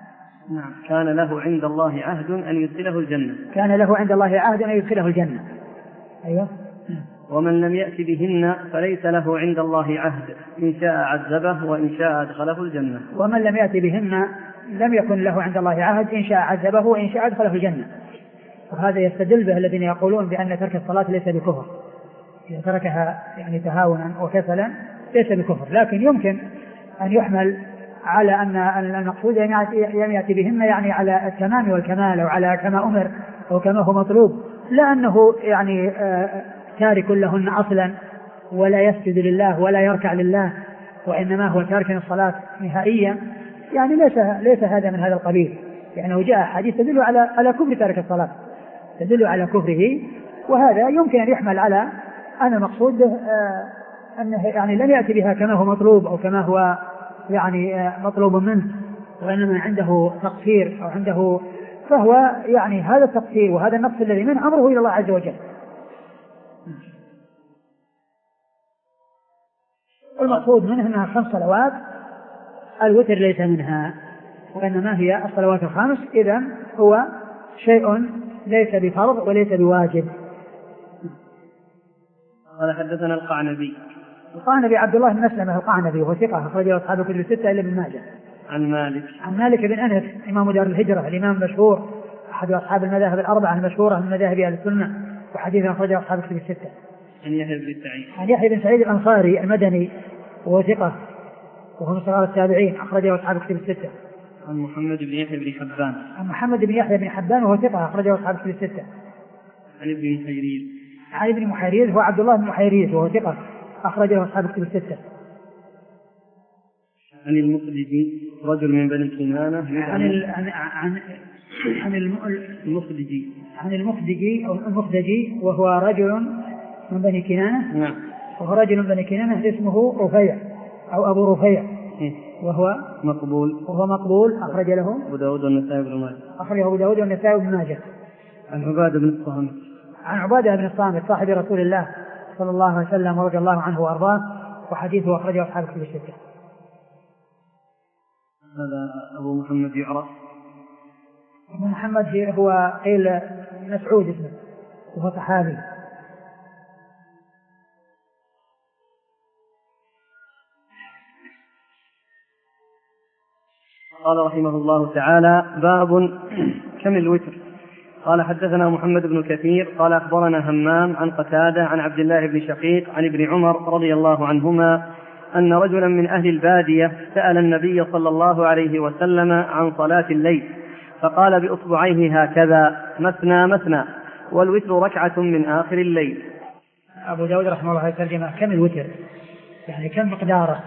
S2: نعم. كان له عند الله عهد أن يدخله الجنة.
S1: كان له عند الله عهد أن يدخله الجنة. أيوة.
S2: ومن لم يأت بهن فليس له عند الله عهد، إن شاء عذبه وإن شاء أدخله الجنة.
S1: ومن لم يأت بهن لم يكن له عند الله عهد، إن شاء عذبه وإن شاء أدخله الجنة. وهذا يستدل به الذين يقولون بأن ترك الصلاة ليس بكفر، إذا تركها يعني تهاونا وكسلا ليس بكفر، لكن يمكن أن يحمل على أن المقصود أن يأتي بهن يعني على التمام والكمال، أو على كما أمر أو كما هو مطلوب، لا أنه يعني تارك لهن أصلا ولا يسجد لله ولا يركع لله، وإنما هو تارك الصلاة نهائيا، يعني ليس ليس هذا من هذا القبيل، لأنه جاء حديث تدل على على كفر تارك الصلاة، تدل على كفره، وهذا يمكن أن يحمل على أن المقصود أنه يعني لم يأتي بها كما هو مطلوب أو كما هو يعني مطلوب منه، وإنما عنده تقصير أو عنده، فهو يعني هذا التقصير وهذا النقص الذي منه أمره إلى الله عز وجل. المقصود منه أنها خمس صلوات، الوتر ليس منها، وإنما هي الصلوات الخمس، إذن هو شيء ليس بفرض وليس بواجب.
S2: قال حدثنا القعنبي.
S1: القعنبي عبد الله بن مسلمة القعنبي وهو ثقة أخرجه أصحاب الكتب الستة إلا ابن ماجه.
S2: عن مالك.
S1: عن مالك بن أنس إمام دار الهجرة، الإمام المشهور، أحد أصحاب المذاهب الأربعة المشهورة من مذاهب أهل السنة، وحديث أخرجه أصحاب الكتب الستة.
S2: عن يحيى بن سعيد.
S1: عن يحيى بن سعيد الأنصاري المدني وهو ثقة وهو من صغار التابعين، أخرجه أصحاب الكتب الستة.
S2: عن محمد بن يحيى بن حبان.
S1: عن محمد بن يحيى بن حبان وهو ثقة أخرجه أصحاب الكتب الستة.
S2: عن ابن محيريز.
S1: عن ابن محيريز هو عبد الله بن محيريز وهو ثقة أخرجه أصحاب الكتب الستة.
S2: عن المخدجي رجل من بني كنانة.
S1: عن ال... عن عن عن
S2: المخدجي
S1: عن المخدجي أو المخدجي وهو رجل من بني كنانة.
S2: نعم.
S1: وهو رجل من بني كنانة اسمه رفيع أو أبو رفيع، وهو
S2: مقبول.
S1: وهو مقبول أخرج له
S2: أبو داود والنسائي بن ماجه.
S1: أخرجه أبو داود والنسائي بن ماجه.
S2: عن عبادة بن الصامت.
S1: عن عبادة بن الصامت صاحب رسول الله صلى الله عليه وسلم ورضي الله عنه وأرضاه، وحديثه أخرجه أصحاب الكتب الستة.
S2: هذا أبو محمد يعرف.
S1: أبو محمد هو قيل مسعود اسمه وهو صحابي.
S2: قال رحمه الله تعالى: باب كم الوتر. قال حدثنا محمد بن كثير قال أخبرنا همام عن قتادة عن عبد الله بن شقيق عن ابن عمر رضي الله عنهما أن رجلا من أهل البادية سأل النبي صلى الله عليه وسلم عن صلاة الليل، فقال بأصبعيه هكذا: مثنى مثنى، والوتر ركعة من آخر الليل.
S1: أبو داود رحمه الله ترجمة كم الوتر، يعني كم مقداره،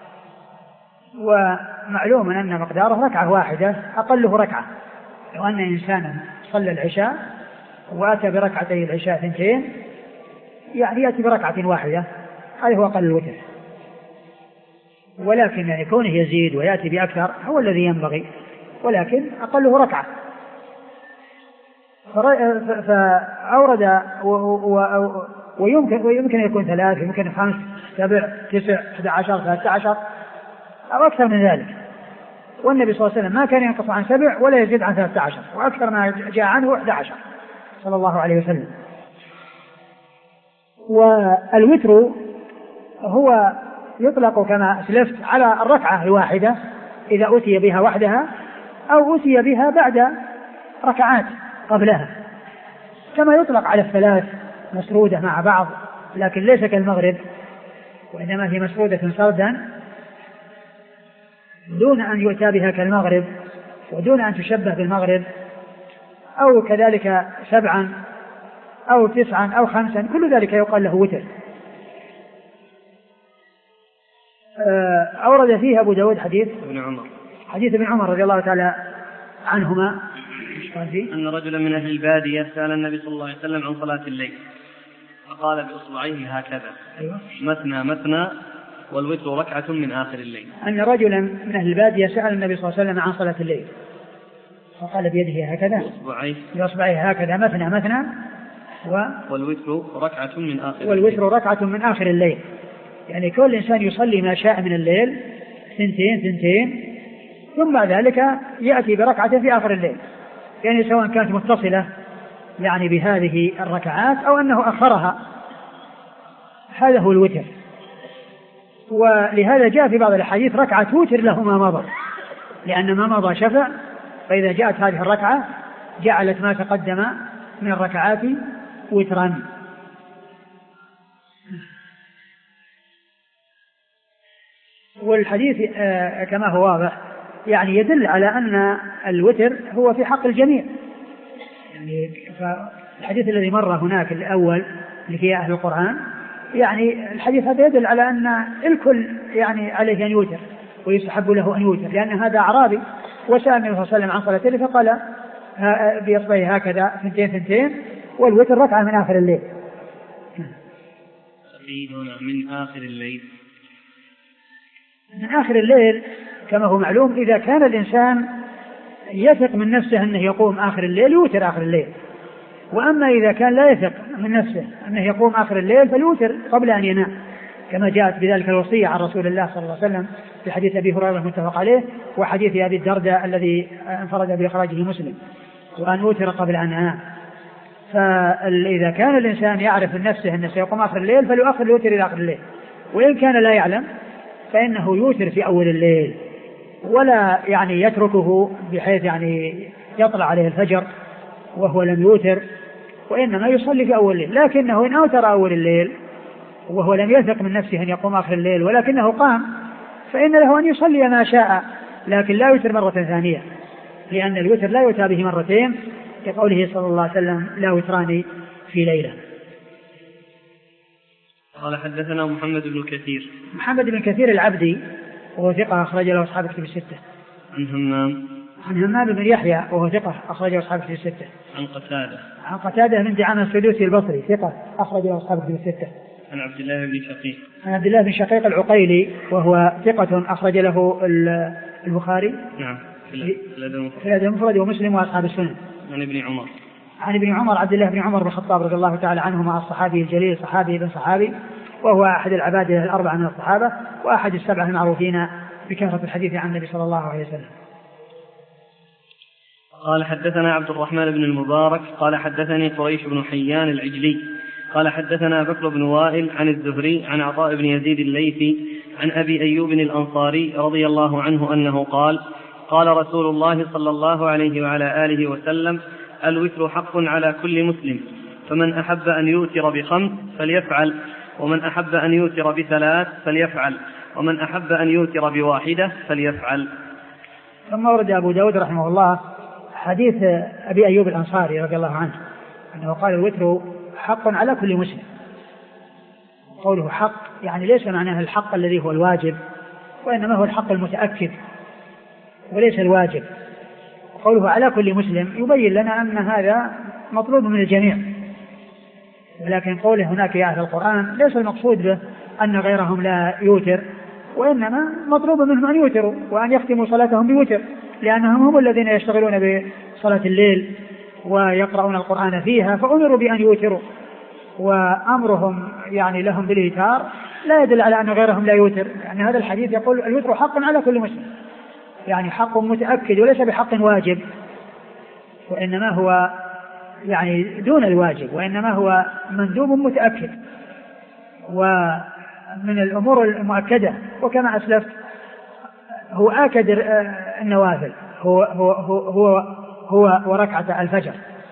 S1: ومعلوم أن مقداره ركعة واحدة أقله ركعة. لو أن إنسانا صلى العشاء وأتى بركعتي العشاء ثنتين، يعني يأتي بركعة واحدة، هذا هو أقل الوتر. ولكن يعني كونه يزيد ويأتي بأكثر هو الذي ينبغي، ولكن أقله ركعة. فأورد ويمكن ويمكن يكون ثلاث، يمكن خمس، سبع، تسع، أحد عشر، ثلاثة عشر أو أكثر من ذلك. والنبي صلى الله عليه وسلم ما كان ينقص عن سبع ولا يزيد عن ثلاثة عشر، وأكثر ما جاء عنه أحد عشر صلى الله عليه وسلم. والوتر هو يطلق كما أسلفت على الركعة الواحدة إذا أتي بها وحدها أو أتي بها بعد ركعات قبلها، كما يطلق على الثلاث مسرودة مع بعض، لكن ليس كالمغرب، وإنما هي مسرودة سردا دون أن يؤتى بها كالمغرب ودون أن تشبه بالمغرب، أو كذلك سبعا أو تسعا أو خمسا، كل ذلك يقال له وتر. أورد فيه أبو داود حديث
S2: ابن عمر
S1: حديث ابن عمر رضي الله تعالى عنهما
S2: أن رجلا من أهل البادية سأل النبي صلى الله عليه وسلم عن صلاة الليل، فقال بأصبعيه هكذا: أيوة. مثنى مثنى، والوتر ركعة من آخر الليل.
S1: أن رجلا من أهل البادية سأل النبي صلى الله عليه وسلم عن صلاة الليل، فقال بيده هكذا
S2: بأصبعيه
S1: بأصبعيه هكذا مثنى مثنى، و...
S2: والوتر ركعة من آخر
S1: والوتر ركعة من آخر الليل. يعني كل إنسان يصلي ما شاء من الليل، ثنتين ثنتين ثم بعد ذلك يأتي بركعة في آخر الليل، يعني سواء كانت متصلة يعني بهذه الركعات أو أنه أخرها. هذا هو الوتر. ولهذا جاء في بعض الحديث ركعة وتر له ما مضى، لأن ما مضى شفع، فإذا جاءت هذه الركعة جعلت ما تقدم من الركعات وترا. والحديث كما هو واضح يعني يدل على أن الوتر هو في حق الجميع. يعني الحديث الذي مر هناك الأول اللي فيه أهل القرآن، يعني الحديث هذا يدل على أن الكل يعني عليه أن يوتر ويستحب له أن يوتر، لأن هذا أعرابي وسأل النبي صلى الله عليه وسلم عن صلاته فقال بإصبعه هكذا ثنتين ثنتين، والوتر ركعة من آخر الليل.
S2: من آخر الليل
S1: من آخر الليل كما هو معلوم، إذا كان الإنسان يثق من نفسه أنه يقوم آخر الليل يوتر آخر الليل، وأما إذا كان لا يثق من نفسه أنه يقوم آخر الليل فليوتر قبل أن ينام، كما جاءت بذلك الوصية عن رسول الله صلى الله عليه وسلم في حديث أبي هريرة المتفق عليه، وحديث أبي الدرداء الذي انفرد بإخراجه مسلم، وأن أوتر قبل أن أنام. فإذا كان الإنسان يعرف من نفسه أنه سيقوم آخر الليل فليؤخر الوتر إلى آخر الليل، وإن كان لا يعلم فإنه يوتر في أول الليل، ولا يعني يتركه بحيث يعني يطلع عليه الفجر وهو لم يوتر، وإنما يصلي في أول الليل. لكنه إن أوتر أول الليل وهو لم يثق من نفسه أن يقوم آخر الليل ولكنه قام، فإن له أن يصلي ما شاء، لكن لا يوتر مرة ثانية، لأن الوتر لا يؤتى به مرتين، كقوله صلى الله عليه وسلم لا وتران في ليلة.
S2: قال حدثنا محمد بن كثير.
S1: محمد بن كثير العبدي وهو ثقة أخرج له أصحاب الكتب الستة.
S2: عن همام.
S1: عن همام بن يحيى وهو ثقة أخرج له أصحاب الكتب الستة.
S2: عن قتادة.
S1: عن قتادة بن دعامة السدوسي البصري ثقة أخرج له أصحاب الكتب الستة.
S2: عن عبد الله بن شقيق.
S1: عن عبد الله بن شقيق العقيلي وهو ثقة أخرج له البخاري.
S2: نعم.
S1: في الأدب المفرد ومسلم وأصحاب السنن.
S2: عن ابن عمر.
S1: عن ابن عمر عبد الله بن عمر بن الخطاب رضي الله تعالى عنهما الصحابي الجليل صحابي بن صحابي، وهو أحد العبادة الأربعة من الصحابة وأحد السبعة المعروفين بكثرة الحديث عن النبي صلى الله عليه وسلم.
S2: قال حدثنا عبد الرحمن بن المبارك قال حدثني قريش بن حيان العجلي قال حدثنا بكر بن وائل عن الزهري عن عطاء بن يزيد الليثي عن أبي أيوب الأنصاري رضي الله عنه أنه قال قال رسول الله صلى الله عليه وعلى آله وسلم الوتر حق على كل مسلم، فمن أحب أن يوتر بخمس فليفعل، ومن أحب أن يوتر بثلاث فليفعل، ومن أحب أن يوتر بواحدة فليفعل.
S1: ثم ورد أبو داود رحمه الله حديث أبي أيوب الأنصاري رضي الله عنه أنه قال الوتر حق على كل مسلم. قوله حق يعني ليس معناه الحق الذي هو الواجب، وإنما هو الحق المتأكد وليس الواجب. قوله على كل مسلم يبين لنا أن هذا مطلوب من الجميع، ولكن قوله هناك يا أهل القرآن ليس المقصود به أن غيرهم لا يوتر، وإنما مطلوب منهم أن يوتروا وأن يختموا صلاتهم بوتر، لأنهم هم الذين يشتغلون بصلاة الليل ويقرؤون القرآن فيها، فأمروا بأن يوتروا، وأمرهم يعني لهم بالإيتار لا يدل على أن غيرهم لا يوتر، يعني هذا الحديث يقول الوتر حق على كل مسلم، يعني حق متأكد وليس بحق واجب، وإنما هو يعني دون الواجب، وإنما هو مندوب متأكد ومن الأمور المؤكدة. وكما أسلفت هو آكد النوافل هو هو هو هو, هو وركعة الفجر.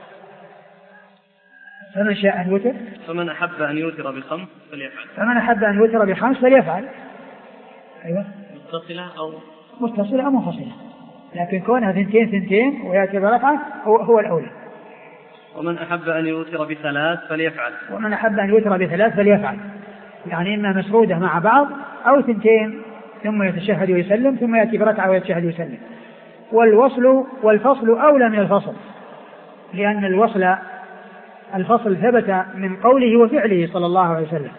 S1: فمن شاء أن يوتر
S2: فمن أحب أن يوتر بخمس فليفعل
S1: فمن أحب أن يوتر بخمس فليفعل. أيوة
S2: متصلة أو
S1: متصلة أو منفصلة، لكن كونها ثنتين ثنتين ويأتي بركعة هو, هو الأولى.
S2: ومن أحب أن يوتر بثلاث فليفعل
S1: ومن أحب أن يوتر بثلاث فليفعل، يعني إما مسرودة مع بعض أو ثنتين ثم يتشهد ويسلم ثم يأتي بركعة ويتشهد ويسلم. والوصل والفصل أولى من الفصل، لأن الوصل الفصل ثبت من قوله وفعله صلى الله عليه وسلم.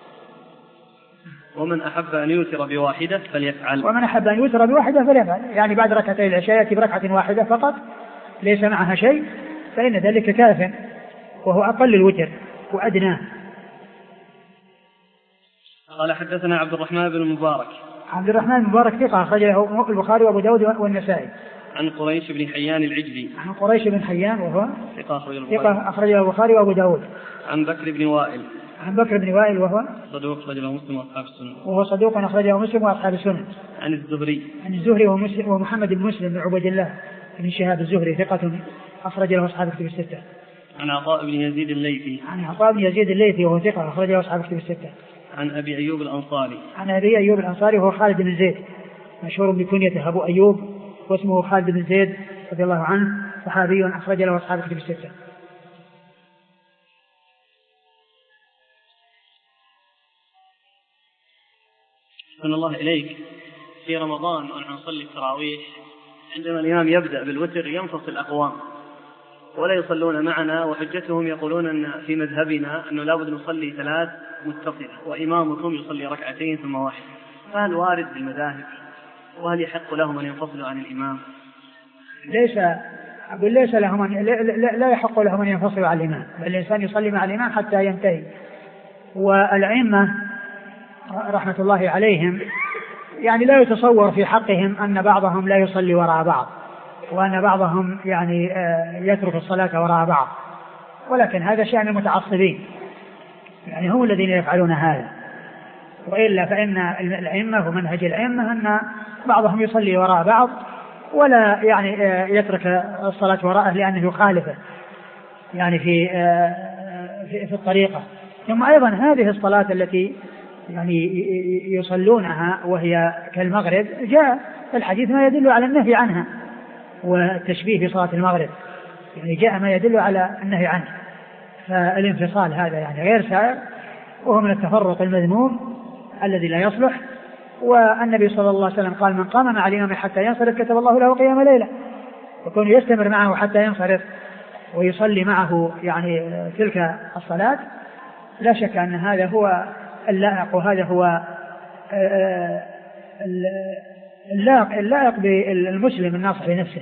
S2: ومن أحب أن يوتر بواحدة فليفعل
S1: ومن أحب أن يوتر بواحدة فليفعل، يعني بعد ركعتي العشاء يأتي بركعة واحدة فقط ليس معها شيء، فإن ذلك كاف وهو أقل الوتر وأدناه.
S2: قال حدثنا عبد الرحمن بن المبارك
S1: عبد الرحمن المبارك ثقة أخرجه البخاري وأبو داود والنسائي.
S2: عن قريش بن حيان العجلي.
S1: عن قريش بن حيان وهو
S2: ثقة
S1: أخرجه البخاري وأبو داود.
S2: عن بكر بن وائل.
S1: عن بكر بن وائل وهو
S2: صدوق أخرجه مسلم وأصحاب السنن.
S1: وهو صدوق أخرجه مسلم وأصحاب السنن.
S2: عن الزهري.
S1: عن الزهري ومحمد بن مسلم بن عبد الله بن شهاب الزهري ثقة أخرج له أصحاب الكتب الستة.
S2: عن عطاء بن يزيد الليثي.
S1: عن عطاء بن يزيد الليثي وهو ثقة أخرج له أصحاب الكتب الستة.
S2: عن أبي أيوب الأنصاري.
S1: عن أبي أيوب الأنصاري وهو خالد بن زيد مشهور بكنيته أبو أيوب واسمه خالد بن زيد رضي الله عنه صحابي أخرج له أصحاب الكتب الستة.
S2: أحسن الله إليك. في رمضان ونحن نصلي التراويح عندما الإمام يبدأ بالوتر ينفصل الأقوام ولا يصلون معنا، وحجتهم يقولون أن في مذهبنا أنه لابد نصلي ثلاث متصلة وإمامكم يصلي ركعتين ثم واحد، فهل وارد بالمذاهب وهل يحق لهم أن ينفصلوا عن الإمام؟
S1: ليس أقول ليس لهم أن لا يحق لهم أن ينفصلوا عن الإمام، بل الإنسان يصلي مع الإمام حتى ينتهي. والأئمة رحمة الله عليهم يعني لا يتصور في حقهم أن بعضهم لا يصلي وراء بعض وأن بعضهم يعني يترك الصلاة وراء بعض، ولكن هذا شأن المتعصبين، يعني هم الذين يفعلون هذا. وإلا فإن الأئمة ومنهج الأئمة أن بعضهم يصلي وراء بعض ولا يعني يترك الصلاة وراءه لأنه يخالفه يعني في في الطريقة. ثم أيضا هذه الصلاة التي يعني يصلونها وهي كالمغرب جاء الحديث ما يدل على النهي عنها والتشبيه بصلاة المغرب، يعني جاء ما يدل على النهي عنه. فالانفصال هذا يعني غير سائر وهو من التفرق المذموم الذي لا يصلح. والنبي صلى الله عليه وسلم قال من قام مع الإمام حتى ينصرف كتب الله له قيام ليلة، وكون يستمر معه حتى ينصرف ويصلي معه يعني تلك الصلاة لا شك أن هذا هو اللائق، وهذا هو اللائق بالمسلم الناصح لنفسه.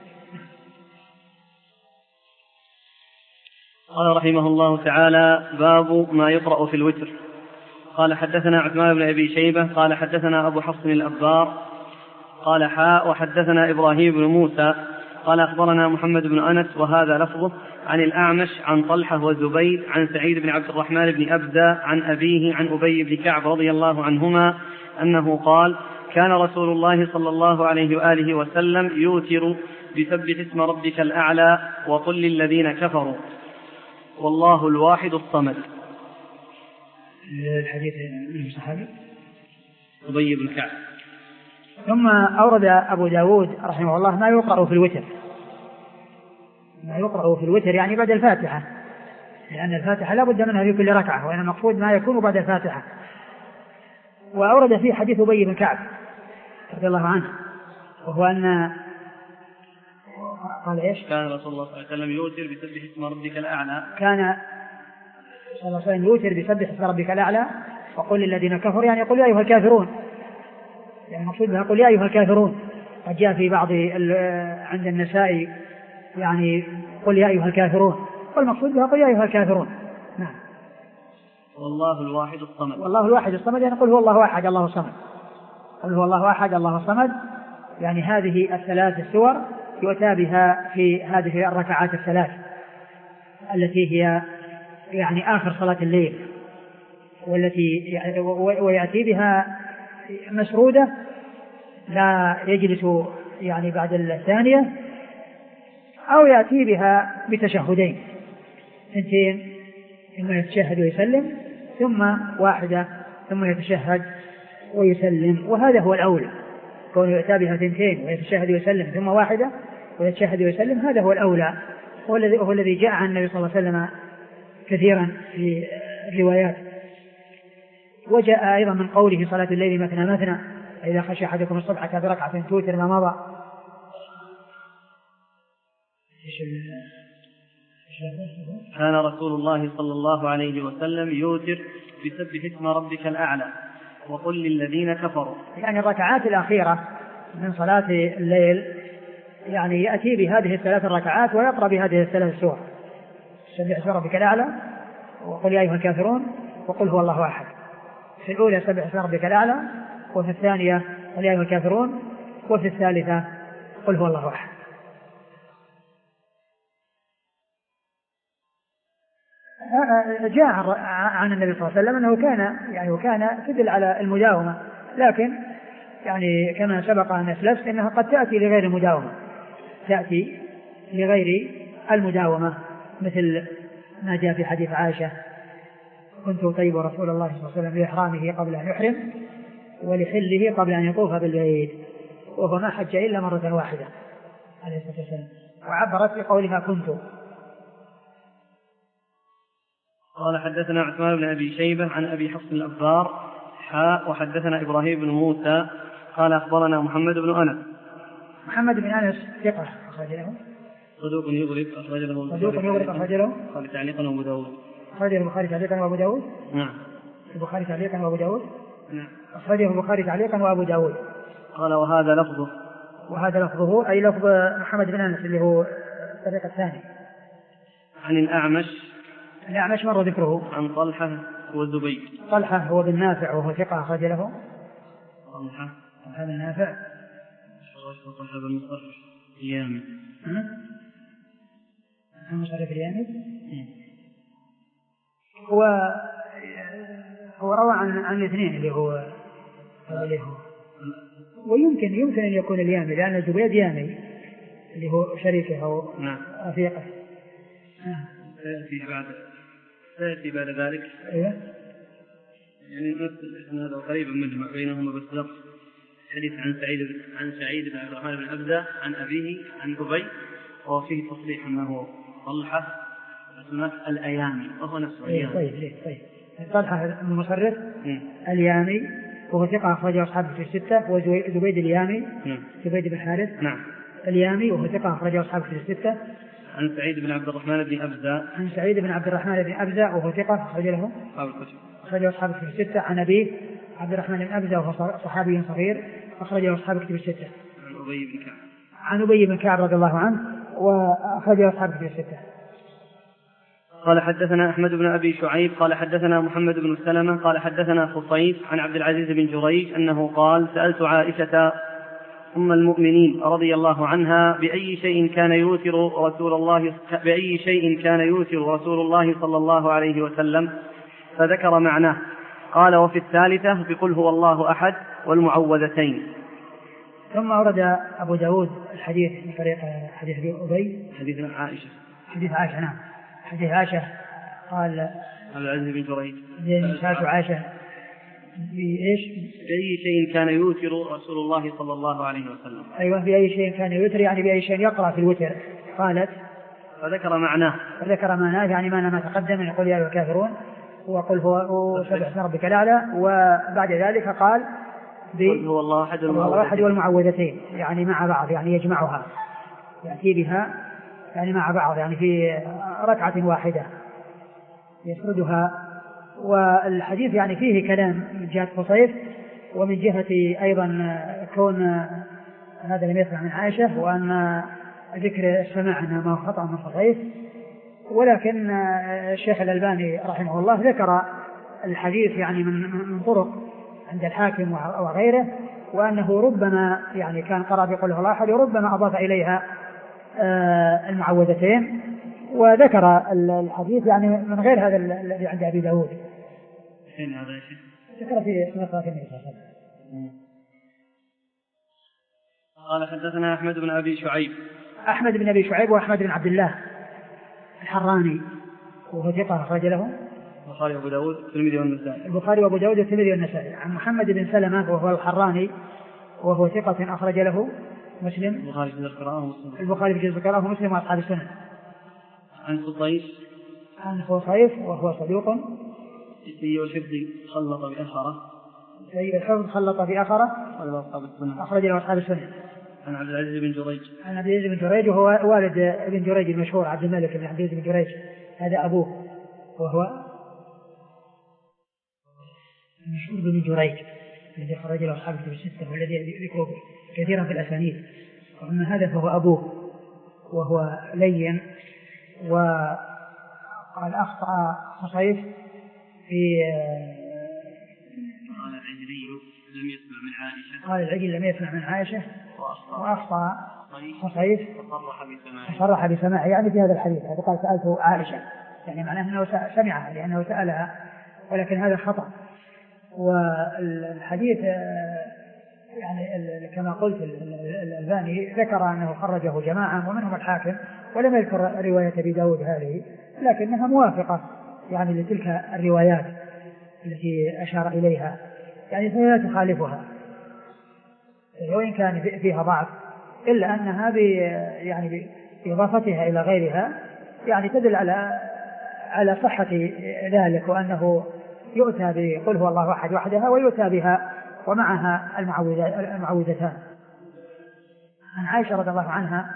S2: قال رحمه الله تعالى: باب ما يقرأ في الوتر. قال حدثنا عثمان بن أبي شيبة قال حدثنا أبو حفص الأبار قال حاء وحدثنا إبراهيم بن موسى قال أخبرنا محمد بن أنس وهذا لفظه عن الأعمش عن طلحة وزبيد عن سعيد بن عبد الرحمن بن أبدة عن أبيه عن أبي بن كعب رضي الله عنهما أنه قال: كان رسول الله صلى الله عليه وآله وسلم يوتر بسبح اسم ربك الأعلى وقل للذين كفروا والله الواحد الصمد.
S1: الحديث من الصحابي
S2: أبي بن كعب.
S1: ثم أورد أبو داود رحمه الله ما يقرأ في الوتر، ما يقرأ في الوتر يعني بعد الفاتحة، لأن الفاتحة لا بد منها في كل ركعة، وأن المقصود ما يكون بعد الفاتحة. وأورد فيه حديث أبي بن كعب رضي الله عنه، وهو أن قال إيش؟
S2: كان رسول الله صلى الله عليه وسلم يوتر بسبح اسم ربك الأعلى.
S1: كان صلى الله عليه وسلم يوتر بسبح اسم ربك الأعلى وقل للذين كفروا، يعني يقول يا أيها الكافرون، يعني المقصود بها قل يا أيها الكافرون. قد جاء في بعض عند النسائي يعني قل يا أيها الكافرون، والمقصود بها قل يا أيها الكافرون. نعم.
S2: والله الواحد الصمد.
S1: والله الواحد الصمد يعني قل هو الله أحد الله الصمد، قل هو الله أحد الله الصمد، يعني هذه الثلاث السور يؤتى بها في هذه الركعات الثلاث التي هي يعني آخر صلاة الليل، والتي ويأتي بها مسرودة لا يجلس يعني بعد الثانية، أو يأتي بها بتشهدين اثنتين، إما يتشهد ويسلم ثم واحدة ثم يتشهد ويسلم، وهذا هو الأولى. كون يؤتى بها اثنتين ويتشهد ويسلم ثم واحدة ويتشهد ويسلم هذا هو الأولى، وهو الذي جاء عن النبي صلى الله عليه وسلم كثيرا في الروايات. وجاء أيضا من قوله صلاة الليل مثنى مثنى إذا خشي أحدكم الصبح بركعة توتر ما مضى.
S2: كان رسول الله صلى الله عليه وسلم يوتر بسبح اسم ربك الأعلى وقل للذين كفروا،
S1: يعني الركعات الأخيرة من صلاة الليل يعني يأتي بهذه الثلاث الركعات ويقرأ بهذه الثلاث سور: سبح اسم ربك الأعلى وقل يا أيها الكافرون وقل هو الله أحد. في الأولى سبح اسم ربك الأعلى وفي الثانية قل يا أيها الكافرون، وفي الثالثة قل هو الله أحد. جاء عن النبي صلى الله عليه وسلم أنه كان يعني وكان تدل على المداومة، لكن يعني كما سبق أن أسلفت أنها قد تأتي لغير المداومة، تأتي لغير المداومة، مثل ما جاء في حديث عائشة: كنت أطيب رسول الله صلى الله عليه وسلم لإحرامه قبل أن يحرم ولحله قبل أن يطوف بالبيت، وهو ما حج إلا مرة واحدة عليه الصلاة والسلام، وعبرت بقولها كنت.
S2: قال حدثنا عثمان بن أبي شيبة عن أبي حفص الأبار حاء وحدثنا إبراهيم بن موسى قال أخبرنا محمد بن أنس.
S1: محمد بن أنس ثقة أخرج له،
S2: صدوق يغرق أخرج له
S1: صدوق يغرق أخرج له
S2: البخاري تعليقا وأبو داود.
S1: أخرجه البخاري تعليقا وأبو داود.
S2: نعم.
S1: البخاري تعليقا وأبو داود.
S2: نعم.
S1: أخرجه البخاري تعليقا وأبو داود.
S2: قال وهذا لفظه.
S1: وهذا لفظه أي لفظ محمد بن أنس اللي هو الطريق الثاني.
S2: عن الأعمش.
S1: الأعمش مر ذكره.
S2: عن طلحة والزبير.
S1: طلحة هو بن نافع وهو ثقة أخرج له.
S2: طلحة.
S1: طلحة بن نافع.
S2: طلحة بن مصرف اليامي.
S1: مصرف اليامي. هو هو روى عن عن الاثنين اللي هو اللي هو ويمكن يمكن أن يكون اليامي لأن الزبيد يامي اللي هو شريكه أو رفيقه.
S2: سيأتي بعد سيأتي بعد ذلك.
S1: أيوه.
S2: يعني نفس هذا قريبا منه بينهما بالسبق. حديث عن سعيد عن سعيد بن عبد الرحمن بن أبزة عن أبيه عن أبي، وفيه تصريح أنه طلحة اسمه الأيامي وهو نفسه اليامي.
S1: طيب ليه طيب طلحة المصرف اليامي وهو ثقة أخرجه أصحابه في الستة، وزبيد اليامي زبيد بن حارث
S2: نعم
S1: اليامي وهو ثقة أخرجه أصحابه في الستة.
S2: عن سعيد بن عبد الرحمن بن أبزة
S1: عن سعيد بن عبد الرحمن بن أبزة وهو ثقة أخرج له أخرجه أصحابه في الستة. عن أبيه عبد الرحمن بن أبزة وهو صحابي صغير أخرجه أصحابه في الستة.
S2: عن أبي بن كعب
S1: عن أبي بن كعب رضي الله عنه وأخرجه أصحابه في الستة.
S2: قال حدثنا أحمد بن أبي شعيب قال حدثنا محمد بن سلمة قال حدثنا خصيف عن عبد العزيز بن جريج أنه قال: سألت عائشة أم المؤمنين رضي الله عنها بأي شيء كان يوتر رسول الله بأي شيء كان يوتر رسول الله صلى الله عليه وسلم، فذكر معناه. قال: وفي الثالثة بقل هو الله أحد والمعوذتين.
S1: ثم أورد أبو داود الحديث من طريق حديث أبي
S2: حديث عائشة
S1: حديث عائشة نعم حديث عائشة قال
S2: عبد العزيز بن جريج
S1: سألت عائشة بإيش؟
S2: بأي شيء كان يوتر رسول الله صلى الله عليه وسلم.
S1: أيوة بأي شيء كان يوتر يعني بأي شيء يقرأ في الوتر. قالت
S2: فذكر معناه
S1: فذكر معناه يعني معنى ما تقدم من قل يا أيها الكافرون وقل هو سبح اسم ربك الأعلى، وبعد ذلك قال
S2: قل هو الله أحد
S1: والمعوذتين. والمعوذتين يعني مع بعض يعني يجمعها يأتي بها يعني مع بعض يعني في ركعة واحدة يسردها. والحديث يعني فيه كلام من جهة خصيف ومن جهة أيضا كون هذا لم يسمع من عائشة وأن ذكر السماع أنه ما خطأ من خصيف، ولكن الشيخ الألباني رحمه الله ذكر الحديث يعني من طرق عند الحاكم وغيره، وأنه ربما يعني كان قرأ بقول الله أحد وربما أضاف إليها المعوذتين، وذكر الحديث يعني من غير هذا الذي عند أبي داود.
S2: فين هذا يا شيخ؟
S1: ذكر في اسم صلاة النبي صلى الله عليه وسلم.
S2: قال حدثنا أحمد بن أبي شعيب.
S1: أحمد بن أبي شعيب وأحمد بن عبد الله الحراني وهو ثقة أخرج له
S2: البخاري وأبو داود والترمذي والنسائي.
S1: البخاري وأبو داود والترمذي والنسائي. عن محمد بن سلمة وهو الحراني وهو ثقة أخرج له مسلم
S2: البخاري في القراءة ومسلم
S1: البخاري في القراءة ومسلم وأصحاب السنن.
S2: عن خصيف
S1: عن خصيف وهو صدوق
S2: سيء الحفظ خلط بأخره
S1: سيء الحفظ خلط بأخره أخرج له أصحاب السنن.
S2: عن عبد العزيز بن جريج
S1: عن عبد العزيز بن جريج وهو والد ابن جريج المشهور عبد الملك بن عبد العزيز بن جريج، هذا أبوه وهو المشهور بن جريج الذي خرج له أصحاب الكتب الستة والذي ذكره كثيرا في الأسانيد. وأما هذا فهو أبوه وهو لين، وقال أخطأ خصيف في
S2: قال العجلي لم يسمع من عائشة
S1: قال العجل لم يسمع من عائشة وأخطأ صحيح صرح بسماعه يعني في هذا الحديث. هذا قال سألته عائشة يعني معناه أنه سمعها لأنه سألها ولكن هذا خطأ. والحديث يعني كما قلت الألباني ذكر أنه خرجه جماعة ومنهم الحاكم ولم يذكر رواية أبي داود هذه لكنها موافقة يعني لتلك الروايات التي أشار إليها يعني فلا تخالفها وإن كان فيها ضعف إلا أنها يعني بإضافتها إلى غيرها يعني تدل على على صحة ذلك وأنه يؤتى بقل هو الله أحد وحدها ويؤتى بها ومعها المعوذتان. عن عائشة رضي الله عنها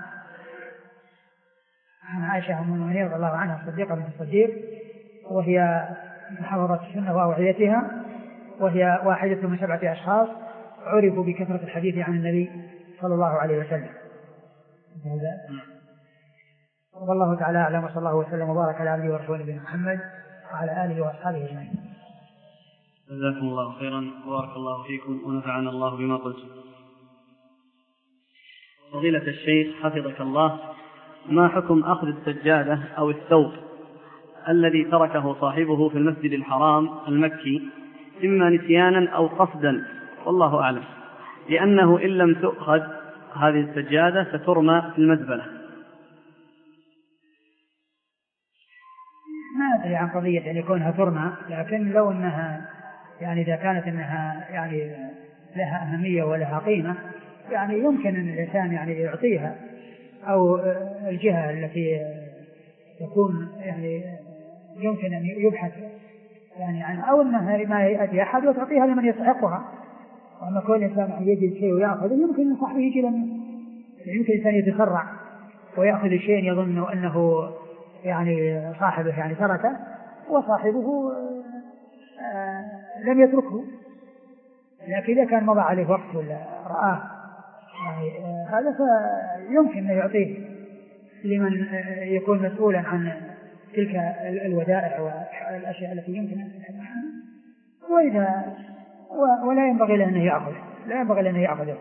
S1: عن عائشة أم المؤمنين رضي الله عنها الصديقة بنت الصديق وهي من حفظة السنة وأوعيتها وهي واحدة من سبعة أشخاص عرفوا بكثرة الحديث عن النبي صلى الله عليه وسلم. والله تعالى أعلم وصلى الله وسلم وبارك على عبده ورسوله محمد وعلى آله وأصحابه أجمعين.
S2: جزاكم الله خيرا وبارك الله فيكم ونفعنا الله بما قلتم. فضيلة الشيخ حفظك الله، ما حكم أخذ السجادة أو الثوب الذي تركه صاحبه في المسجد الحرام المكي إما نسيانا أو قصدا والله أعلم، لأنه إن لم تؤخذ هذه السجادة سترمى في المزبلة؟
S1: ما أدري عن قضية أن يكونها ترمى، لكن لو أنها يعني إذا كانت أنها يعني لها أهمية ولها قيمة يعني يمكن أن الإنسان يعني يعطيها أو الجهة التي تكون يعني يمكن أن يبحث يعني عن أو أنها ما يأتي أحد وتعطيها لمن يستحقها. وأما كل إنسان يجد شيء ويأخذه يمكن أن صاحبه يجي لم يمكن إنسان يتسرع ويأخذ الشيء يظن أنه يعني صاحبه يعني تركه وصاحبه آه لم يتركه، لكن إذا كان مضى عليه وقت ولا رآه يعني آه هذا فيمكن أن يعطيه لمن آه يكون مسؤولا عن تلك الودائع والأشياء التي يمكن أن يتحملها، وإذا ولا ينبغي له أنه يأخذ لا ينبغي له أنه يأخذه.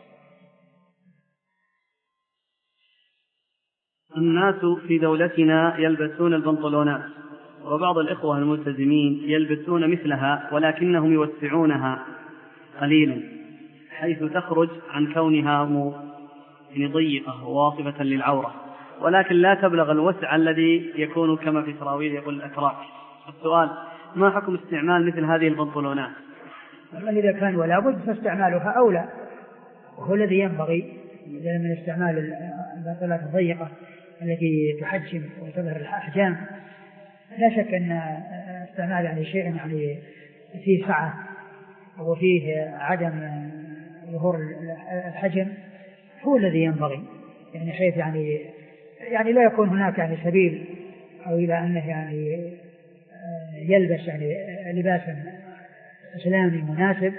S2: الناس في دولتنا يلبسون البنطلونات وبعض الإخوة الملتزمين يلبسون مثلها ولكنهم يوسعونها قليلا حيث تخرج عن كونها ضيقة وواصفة للعورة ولكن لا تبلغ الوسع الذي يكون كما في سراويل يقول الأتراك. السؤال: ما حكم استعمال مثل هذه البنطلونات؟
S1: إذا كان ولا بد فاستعمالها أولى، وهو الذي ينبغي من استعمال البنطلونات الضيقة التي تحجم وتظهر الأحجام. لا شك أن استعمال يعني شيء يعني فيه سعة وفيه عدم ظهور الحجم هو الذي ينبغي، يعني حيث يعني يعني لا يكون هناك يعني سبيل أو إلى أنه يعني يلبس يعني لباسا إسلامي مناسب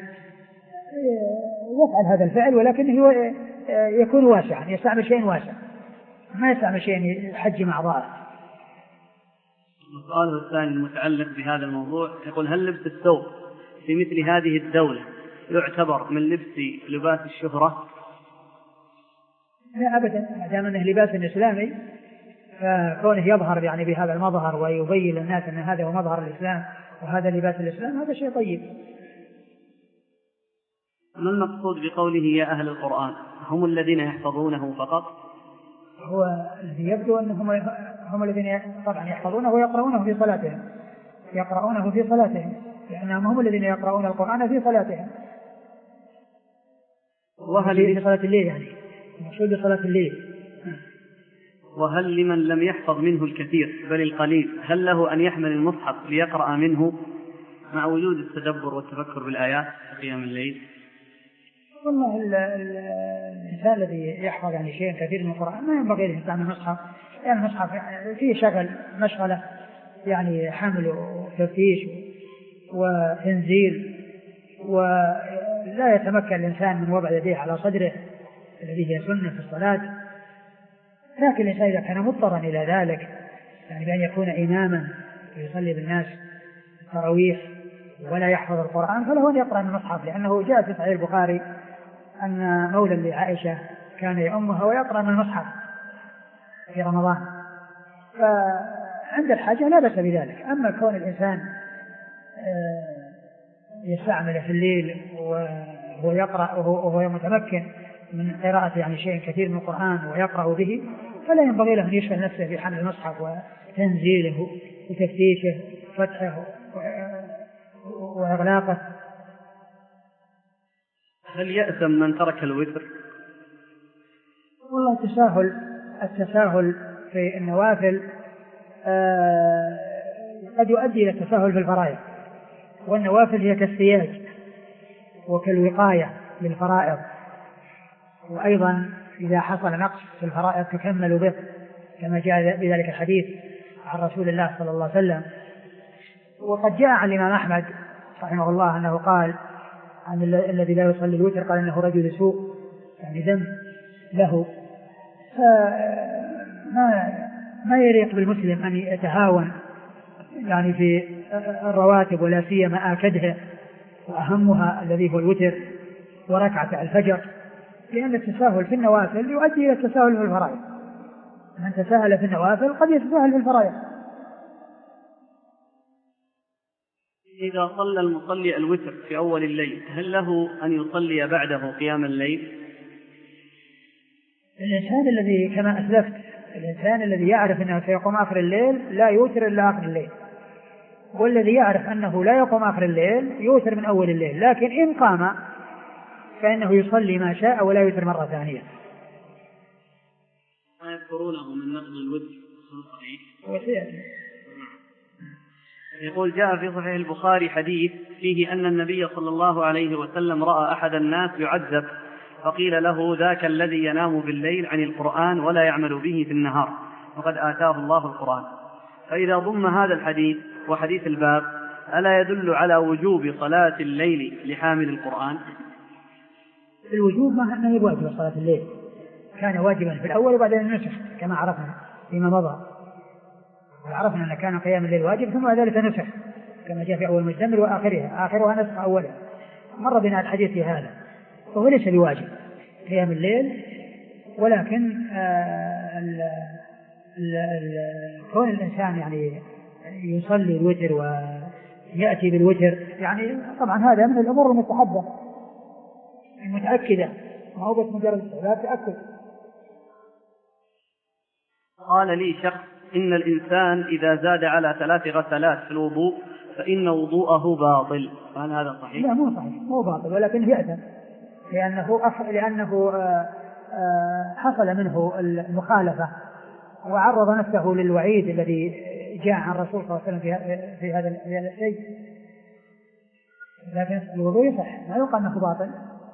S1: يفعل هذا الفعل، ولكنه يكون واسعا، يستعمل شيء واسع ما يستعمل شيء يحجم أعضاءه.
S2: السؤال الثاني المتعلق بهذا الموضوع يقول: هل لبس الثوب في مثل هذه الدولة يعتبر من لبس لباس الشهرة؟
S1: لا أبدا، ما دام أنه لباس إسلامي فكونه يظهر يعني بهذا المظهر ويبين للناس أن هذا هو مظهر الإسلام وهذا لباس الإسلام هذا شيء طيب.
S2: ما المقصود بقوله يا أهل القرآن؟ هم الذين يحفظونه فقط؟
S1: هو الذي يبدو أنهم هم الذين طبعا يحفظونه ويقرؤونه في صلاتهم يقرؤونه في صلاتهم لأنهم هم الذين يقرؤون القرآن في صلاتهم. وهل في صلاة الليل يعني المقصود بصلاة الليل.
S2: وهل لمن لم يحفظ منه الكثير بل القليل هل له أن يحمل المصحف ليقرأ منه مع وجود التدبر والتفكر بالآيات في قيام الليل؟
S1: والله الإنسان الذي يحفظ يعني شيء كثير من القرآن ما ينبغي له يستعمل المصحف، يعني المصحف فيه شغل مشغلة يعني حمل وتفتيش وتنزيل ولا يتمكن الإنسان من وضع يديه على صدره الذي هي سنة في الصلاة. لكن الإنسان إذا كان مضطرا إلى ذلك يعني بأن يكون إماما ويصلي بالناس التراويح ولا يحفظ القرآن فله أن يقرأ من المصحف، لأنه جاء في صحيح البخاري أن مولى لعائشة كان يؤمها ويقرأ من المصحف في رمضان، فعند الحاجة لا بأس بذلك. أما كون الإنسان يستعمل في الليل وهو يقرأ وهو متمكن من قراءة يعني شيء كثير من القرآن ويقرأ به، فلا ينبغي له أن يشغل نفسه في حمل المصحف وتنزيله وتفتيشه وفتحه وإغلاقه.
S2: هل يأثم من ترك الوتر؟
S1: والله التساهل التساهل في النوافل آه قد يؤدي إلى التساهل في الفرائض، والنوافل هي كالسياج وكالوقاية للفرائض، وأيضا إذا حصل نقص في الفرائض تكمل به، كما جاء بذلك الحديث عن رسول الله صلى الله عليه وسلم. وقد جاء عن الإمام أحمد رحمه الله أنه قال عن الذي لا يصلي الوتر قال إنه رجل سوء، يعني ذنب له. فما ما يليق بالمسلم أن يتهاون يعني في الرواتب، ولا سيما آكدها وأهمها الذي هو الوتر وركعة الفجر، لأن التساهل في النوافل يؤدي إلى التساهل في الفرائض. من تساهل في النوافل قد يتساهل في الفرائض.
S2: إذا صلى المصلي الوتر في أول الليل هل له أن يصلي بعده قيام الليل؟
S1: الإنسان الذي كما أسلفت الإنسان الذي يعرف أنه سيقوم آخر الليل لا يوتر إلا آخر الليل، والذي يعرف أنه لا يقوم آخر الليل يوتر من أول الليل، لكن إن قام فإنه يصلي ما شاء ولا يوتر مرة ثانية.
S2: ما يذكرونه من نقل الوتر صحيح؟ يقول جاء في صحيح البخاري حديث فيه أن النبي صلى الله عليه وسلم رأى أحد الناس يعذب، فقيل له ذاك الذي ينام بالليل عن القرآن ولا يعمل به في النهار وقد آتاه الله القرآن. فإذا ضم هذا الحديث وحديث الباب ألا يدل على وجوب صلاة الليل لحامل القرآن؟
S1: الوجوب ما هي واجب صلاة الليل، كان واجبا في الأول وبعدين نسخ كما عرفنا فيما مضى، وعرفنا أن كان قيام الليل واجب ثم ذلك نسخ كما جاء في أول مجتمل وآخرها آخرها نسخ أولها، مر بنا الحديث في هذا، فهو ليس بواجب قيام الليل، ولكن آه ال ال ال كون الإنسان يعني يصلي الوتر ويأتي بالوتر يعني طبعا هذا من الأمور المستحبة المتأكدة، ما هو بس مجرد استحباب تأكد.
S2: قال لي شخص إن الإنسان إذا زاد على ثلاث غسلات في الوضوء فإن وضوءه باطل، فهل هذا صحيح؟
S1: لا مو صحيح، مو باطل، ولكن يأثم لأنه أخ... لأنه آآ آآ حصل منه المخالفة وعرض نفسه للوعيد الذي جاء عن الرسول صلى الله عليه وسلم في هذا الشيء، لكن الوضوء يصح، ما يقال أنه باطل.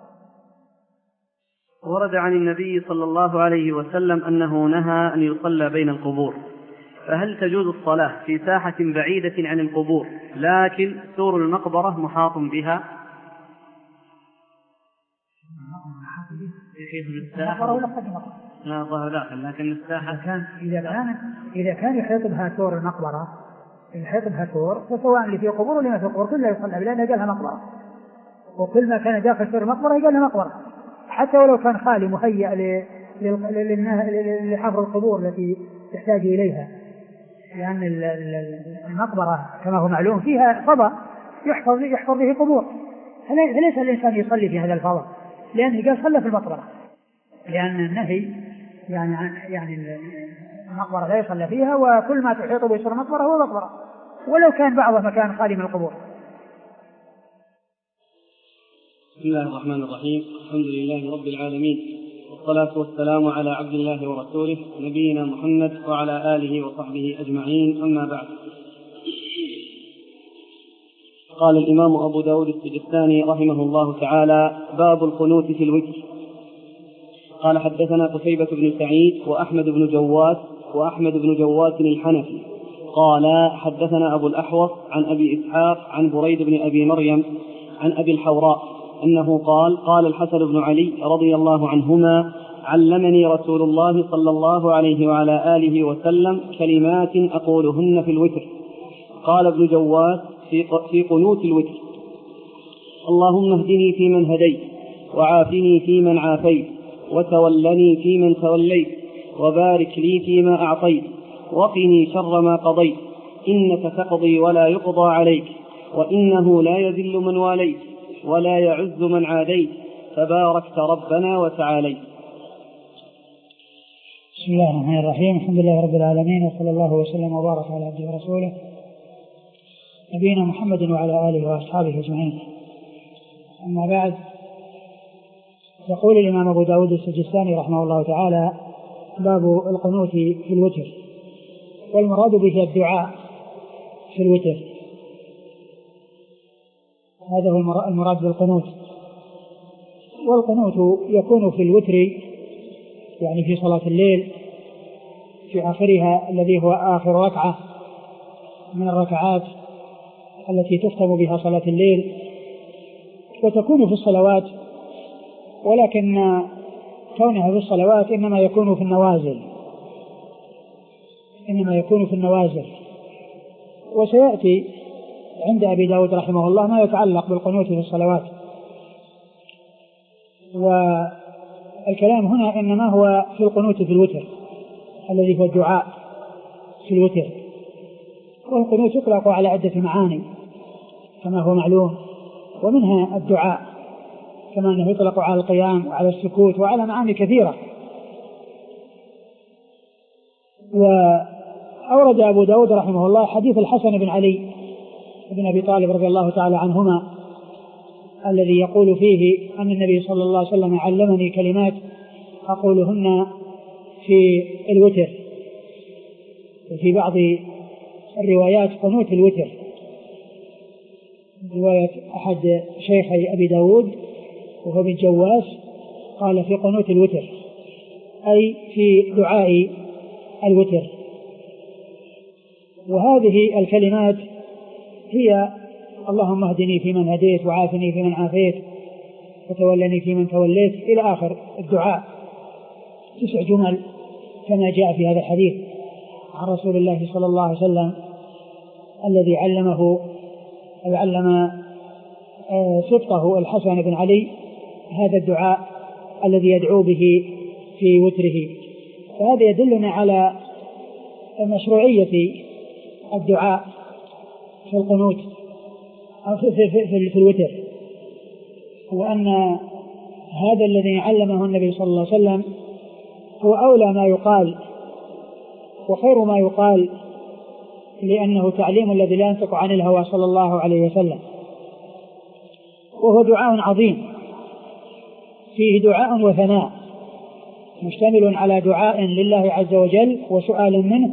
S2: ورد عن النبي صلى الله عليه وسلم أنه نهى أن يصلى بين القبور، فهل تجوز الصلاة في ساحة بعيدة عن القبور لكن سور المقبرة محاط بها؟ لا ظهر داخل، لكن الساحة
S1: كان إذا كان إذا كان يحيط بها سور المقبرة يحيط بها سور، فسواء اللي في قبور ولا ما في قبور كلها يصلى، لأنها قالها مقبرة، وكل ما كان داخل سور المقبرة قالها مقبرة، حتى ولو كان خالي مهيأ لحفر القبور التي تحتاج إليها، لأن المقبرة كما هو معلوم فيها فضاء يحفظ يحفظ به قبور، فليس الإنسان يصلي في هذا الفضاء، لأنه قال صلى في المقبرة، لأن النهي يعني يعني المقبرة لا يصلى فيها، وكل ما تحيط بسور المقبرة هو مقبرة ولو كان بعضه مكان خالي من القبور.
S2: بسم الله الرحمن الرحيم، الحمد لله رب العالمين، والصلاة والسلام على عبد الله ورسوله نبينا محمد وعلى آله وصحبه أجمعين، أما بعد. قال الإمام أبو داود السجستاني رحمه الله تعالى: باب القنوت في الوتر. قال: حدثنا قتيبة بن سعيد وأحمد بن جواس وأحمد بن جواس الحنفي قال: حدثنا أبو الأحوص عن أبي إسحاق عن بريد بن أبي مريم عن أبي الحوراء أنه قال: قال الحسن بن علي رضي الله عنهما: علمني رسول الله صلى الله عليه وعلى آله وسلم كلمات أقولهن في الوتر. قال ابن جواس: في قنوت الوتر: اللهم اهدني فيمن هديت، وعافني فيمن عافيت، وتولني فيمن توليت، وبارك لي فيما أعطيت، وقني شر ما قضيت، إنك تقضي ولا يقضى عليك، وإنه لا يذل من واليت ولا يعز من عاديت، تباركت ربنا وتعاليت.
S1: بسم الله الرحمن الرحيم. الحمد لله رب العالمين، وصلى الله وسلم وبارك على عبده ورسوله نبينا محمد وعلى آله وأصحابه أجمعين. أما بعد، يقول الإمام أبو داود السجستاني رحمه الله تعالى: باب القنوت في الوتر. والمراد به الدعاء في الوتر، هذا هو المراد بالقنوت. والقنوت يكون في الوتر يعني في صلاة الليل في آخرها الذي هو آخر ركعة من الركعات التي تختم بها صلاة الليل، وتكون في الصلوات، ولكن كونها في الصلوات إنما يكون في النوازل إنما يكون في النوازل وسيأتي عند أبي داود رحمه الله ما يتعلق بالقنوت في الصلوات. والكلام هنا إنما هو في القنوت في الوتر الذي هو الدعاء في الوتر. والقنوت يطلق على عدة معاني كما هو معلوم، ومنها الدعاء كما أنه يطلق على القيام وعلى السكوت وعلى معاني كثيرة. وأورد أبو داود رحمه الله حديث الحسن بن علي بن أبي طالب رضي الله تعالى عنهما الذي يقول فيه أن النبي صلى الله عليه وسلم علمني كلمات أقولهن في الوتر. وفي بعض الروايات قنوت الوتر، رواية أحد شيخي أبي داود وهو بن جواس قال في قنوت الوتر، أي في دعاء الوتر. وهذه الكلمات هي: اللهم اهدني فيمن هديت، وعافني فيمن عافيت، وتولني فيمن توليت، إلى آخر الدعاء، تسع جمل كما جاء في هذا الحديث عن رسول الله صلى الله عليه وسلم الذي علمه أو علم صدقه الحسن بن علي هذا الدعاء الذي يدعو به في وتره. فهذا يدلنا على مشروعية الدعاء في القنوت أو في, في, في, في الوتر، وأن هذا الذي علمه النبي صلى الله عليه وسلم هو أولى ما يقال وخير ما يقال، لأنه تعليم الذي لا ينطق عن الهوى صلى الله عليه وسلم. وهو دعاء عظيم فيه دعاء وثناء، مشتمل على دعاء لله عز وجل وسؤال منه،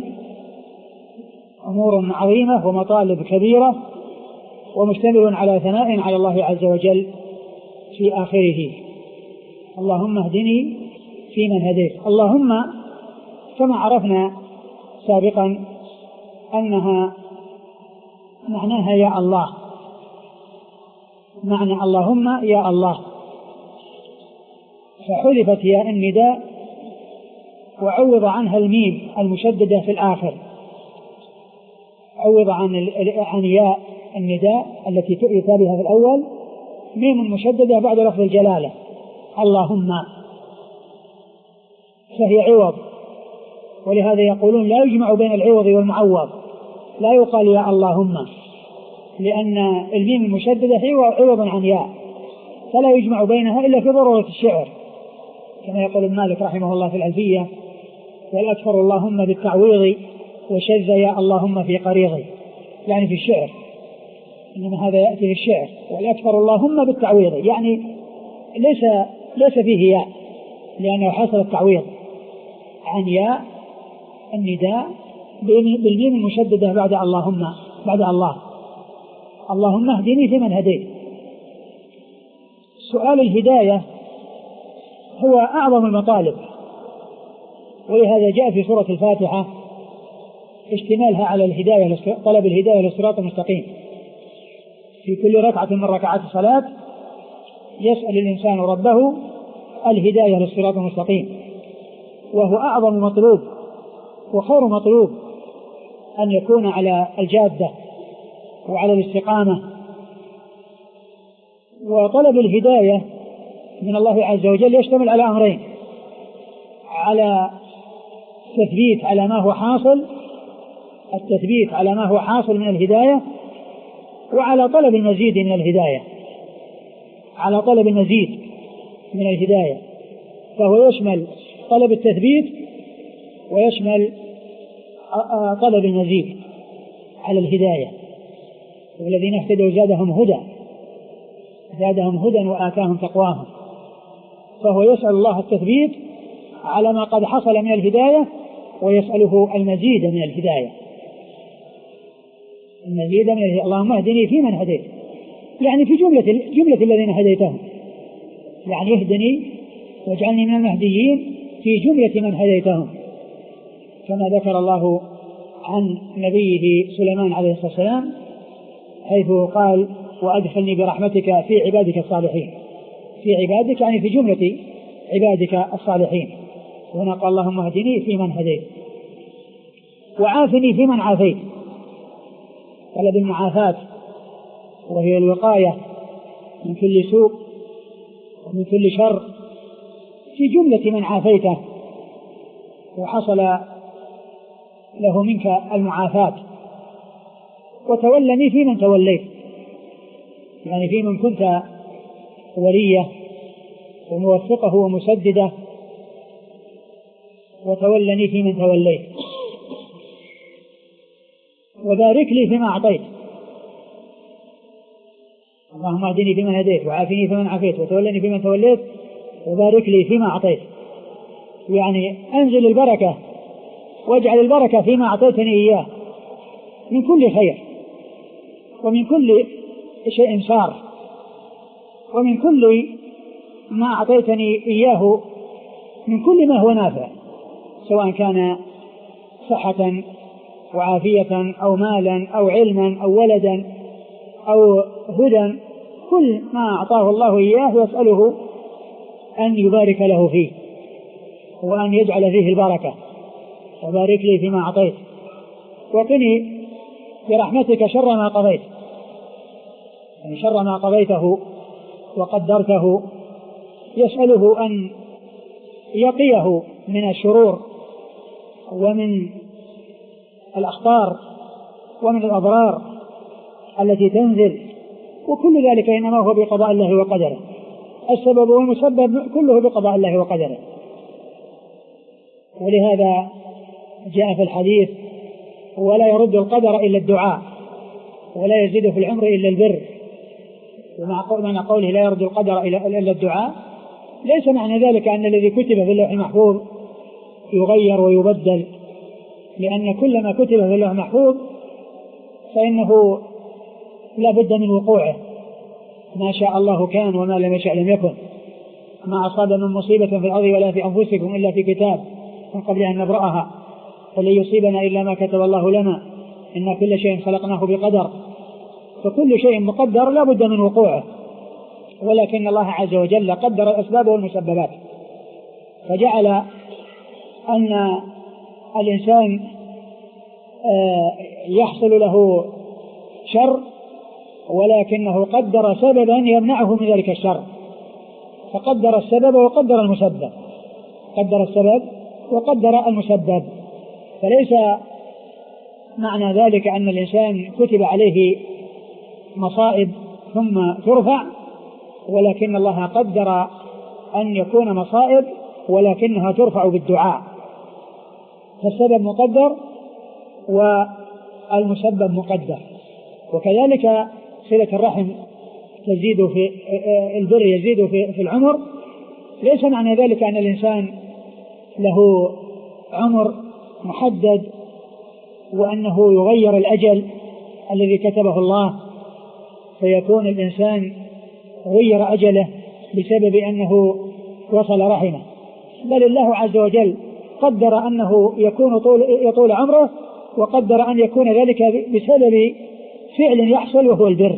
S1: أمور عظيمة ومطالب كبيرة، ومشتمل على ثناء على الله عز وجل في آخره: اللهم اهدني فيمن هديت. اللهم كما عرفنا سابقا أنها معناها يا الله، معنى اللهم يا الله، فحذفت ياء النداء وعوض عنها الميم المشددة في الآخر، عوض عن عن ياء النداء التي يؤتى بها في الأول ميم مشددة بعد لفظ الجلالة اللهم، فهي عوض. ولهذا يقولون لا يجمع بين العوض والمعوض، لا يقال يا اللهم، لأن الميم المشددة هي عوض عن ياء، فلا يجمع بينها إلا في ضرورة الشعر، كما يقول ابن مالك رحمه الله في الألفية: والأكثر اللهم بالتعويض، وشذ يا اللهم في قريضي، يعني في الشعر، إنما هذا يأتي في الشعر: والأكثر اللهم بالتعويض، يعني ليس ليس فيه ياء، لأنه حصل التعويض عن ياء النداء بالميم المشددة بعد اللهم، بعد الله. اللهم اهدني فيمن هديت. سؤال الهداية هو أعظم المطالب، ولهذا جاء في سورة الفاتحة اشتمالها على الهداية، طلب الهداية للصراط المستقيم. في كل ركعة من ركعات الصلاة يسأل الإنسان ربه الهداية للصراط المستقيم، وهو أعظم مطلوب وخير مطلوب أن يكون على الجادة وعلى الاستقامة. وطلب الهداية من الله عز وجل يشتمل على أمرين: على التثبيت على ما هو حاصل التثبيت على ما هو حاصل من الهداية، وعلى طلب المزيد من الهداية على طلب المزيد من الهداية فهو يشمل طلب التثبيت ويشمل طلب المزيد على الهداية. والذين اهتدوا زادهم هدى زادهم هدى وآتاهم تقواهم. فهو يسأل الله التثبيت على ما قد حصل من الهداية، ويسأله المزيد من الهداية المزيد من الهداية. اللهم اهدني فيمن هديت، يعني في جملة جملة الذين هديتهم، يعني اهدني واجعلني من المهديين في جملة من هديتهم، كما ذكر الله عن نبيه سليمان عليه الصلاة والسلام حيث قال: وأدخلني برحمتك في عبادك الصالحين. في عبادك يعني في جملة عبادك الصالحين. هنا قال: اللهم اهدني فيمن هديت وعافني فيمن عافيت. طلب المعافاة وهي الوقاية من كل سوء ومن كل شر في جملة من عافيته وحصل له منك المعافاة. وتولني فيمن توليت، يعني في من كنت وليه وموفقه ومسدده، وتولني فيمن توليت. وبارك لي فيما أعطيت، اللهم اهدني فيمن هديت وعافني فيمن عافيت وتولني فيمن توليت وبارك لي فيما أعطيت، يعني أنزل البركة واجعل البركة فيما أعطيتني إياه من كل خير ومن كل شيء سار ومن كل ما أعطيتني إياه من كل ما هو نافع، سواء كان صحة وعافية أو مالا أو علما أو ولدا أو هدى. كل ما أعطاه الله إياه يسأله أن يبارك له فيه وأن يجعل فيه البركة. وبارك لي فيما أعطيت وقني برحمتك شر ما قضيت، يعني شر ما قضيته وقدرته يسأله أن يقيه من الشرور ومن الأخطار ومن الأضرار التي تنزل، وكل ذلك إنما هو بقضاء الله وقدره. السبب والمسبب كله بقضاء الله وقدره. ولهذا جاء في الحديث: ولا يرد القدر إلا الدعاء ولا يزيد في العمر إلا البر. ومعنى قوله لا يرد القدر إلا الدعاء ليس معنى ذلك أن الذي كتب في اللوح المحفوظ يغير ويبدل، لأن كل ما كتب في اللوح المحفوظ فإنه لا بد من وقوعه، ما شاء الله كان وما لم يشاء لم يكن. ما أصاب من مصيبة في الأرض ولا في أنفسكم إلا في كتاب من قبل أن نبرأها فلن يصيبنا إلا ما كتب الله لنا إن كل شيء خلقناه بقدر. فكل شيء مقدر لا بد من وقوعه، ولكن الله عز وجل قدر الأسباب والمسببات، فجعل أن الإنسان يحصل له شر ولكنه قدر سببا يمنعه من ذلك الشر، فقدر السبب وقدر المسبب قدر السبب وقدر المسبب. فليس معنى ذلك أن الإنسان كتب عليه مصائب ثم ترفع، ولكن الله قدر أن يكون مصائب ولكنها ترفع بالدعاء. فالسبب مقدر والمسبب مقدر. وكذلك صلة الرحم تزيد في البر يزيد في العمر، ليس معنى ذلك أن الإنسان له عمر محدد وأنه يغير الأجل الذي كتبه الله فيكون الإنسان غير أجله بسبب أنه وصل رحمه، بل الله عز وجل قدر أنه يكون طول يطول عمره، وقدر أن يكون ذلك بسبب فعل يحصل وهو البر.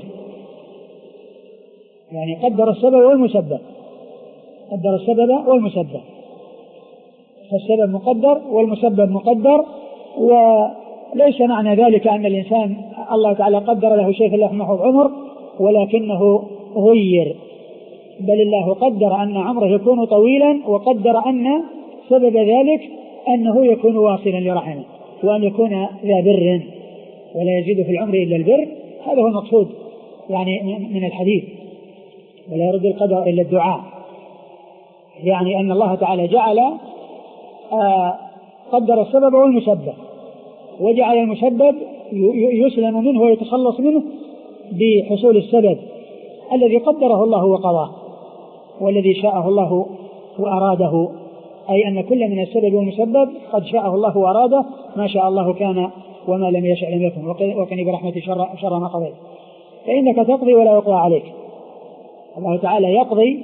S1: يعني قدر السبب والمسبب قدر السبب والمسبب فالسبب مقدر والمسبب مقدر، ليس معنى ذلك أن الإنسان الله تعالى قدر له شيء في اللوح المحفوظ عمر ولكنه غير، بل الله قدر أن عمره يكون طويلا، وقدر أن سبب ذلك أنه يكون واصلا لرحمه وأن يكون ذا بر، ولا يزيد في العمر إلا البر. هذا هو المقصود يعني من الحديث. ولا يرد القدر إلا الدعاء، يعني أن الله تعالى جعل آه قدر السبب والمسبب، وجعل المسبب يسلم منه ويتخلص منه بحصول السبب الذي قدره الله وقضاه، والذي شاءه الله وأراده، أي أن كل من السبب والمسبب قد شاءه الله وأراده، ما شاء الله كان وما لم يشأ لم يكن، وكن برحمته شر, شر ما قضيت، فإنك تقضي ولا يقضى عليك. الله تعالى يقضي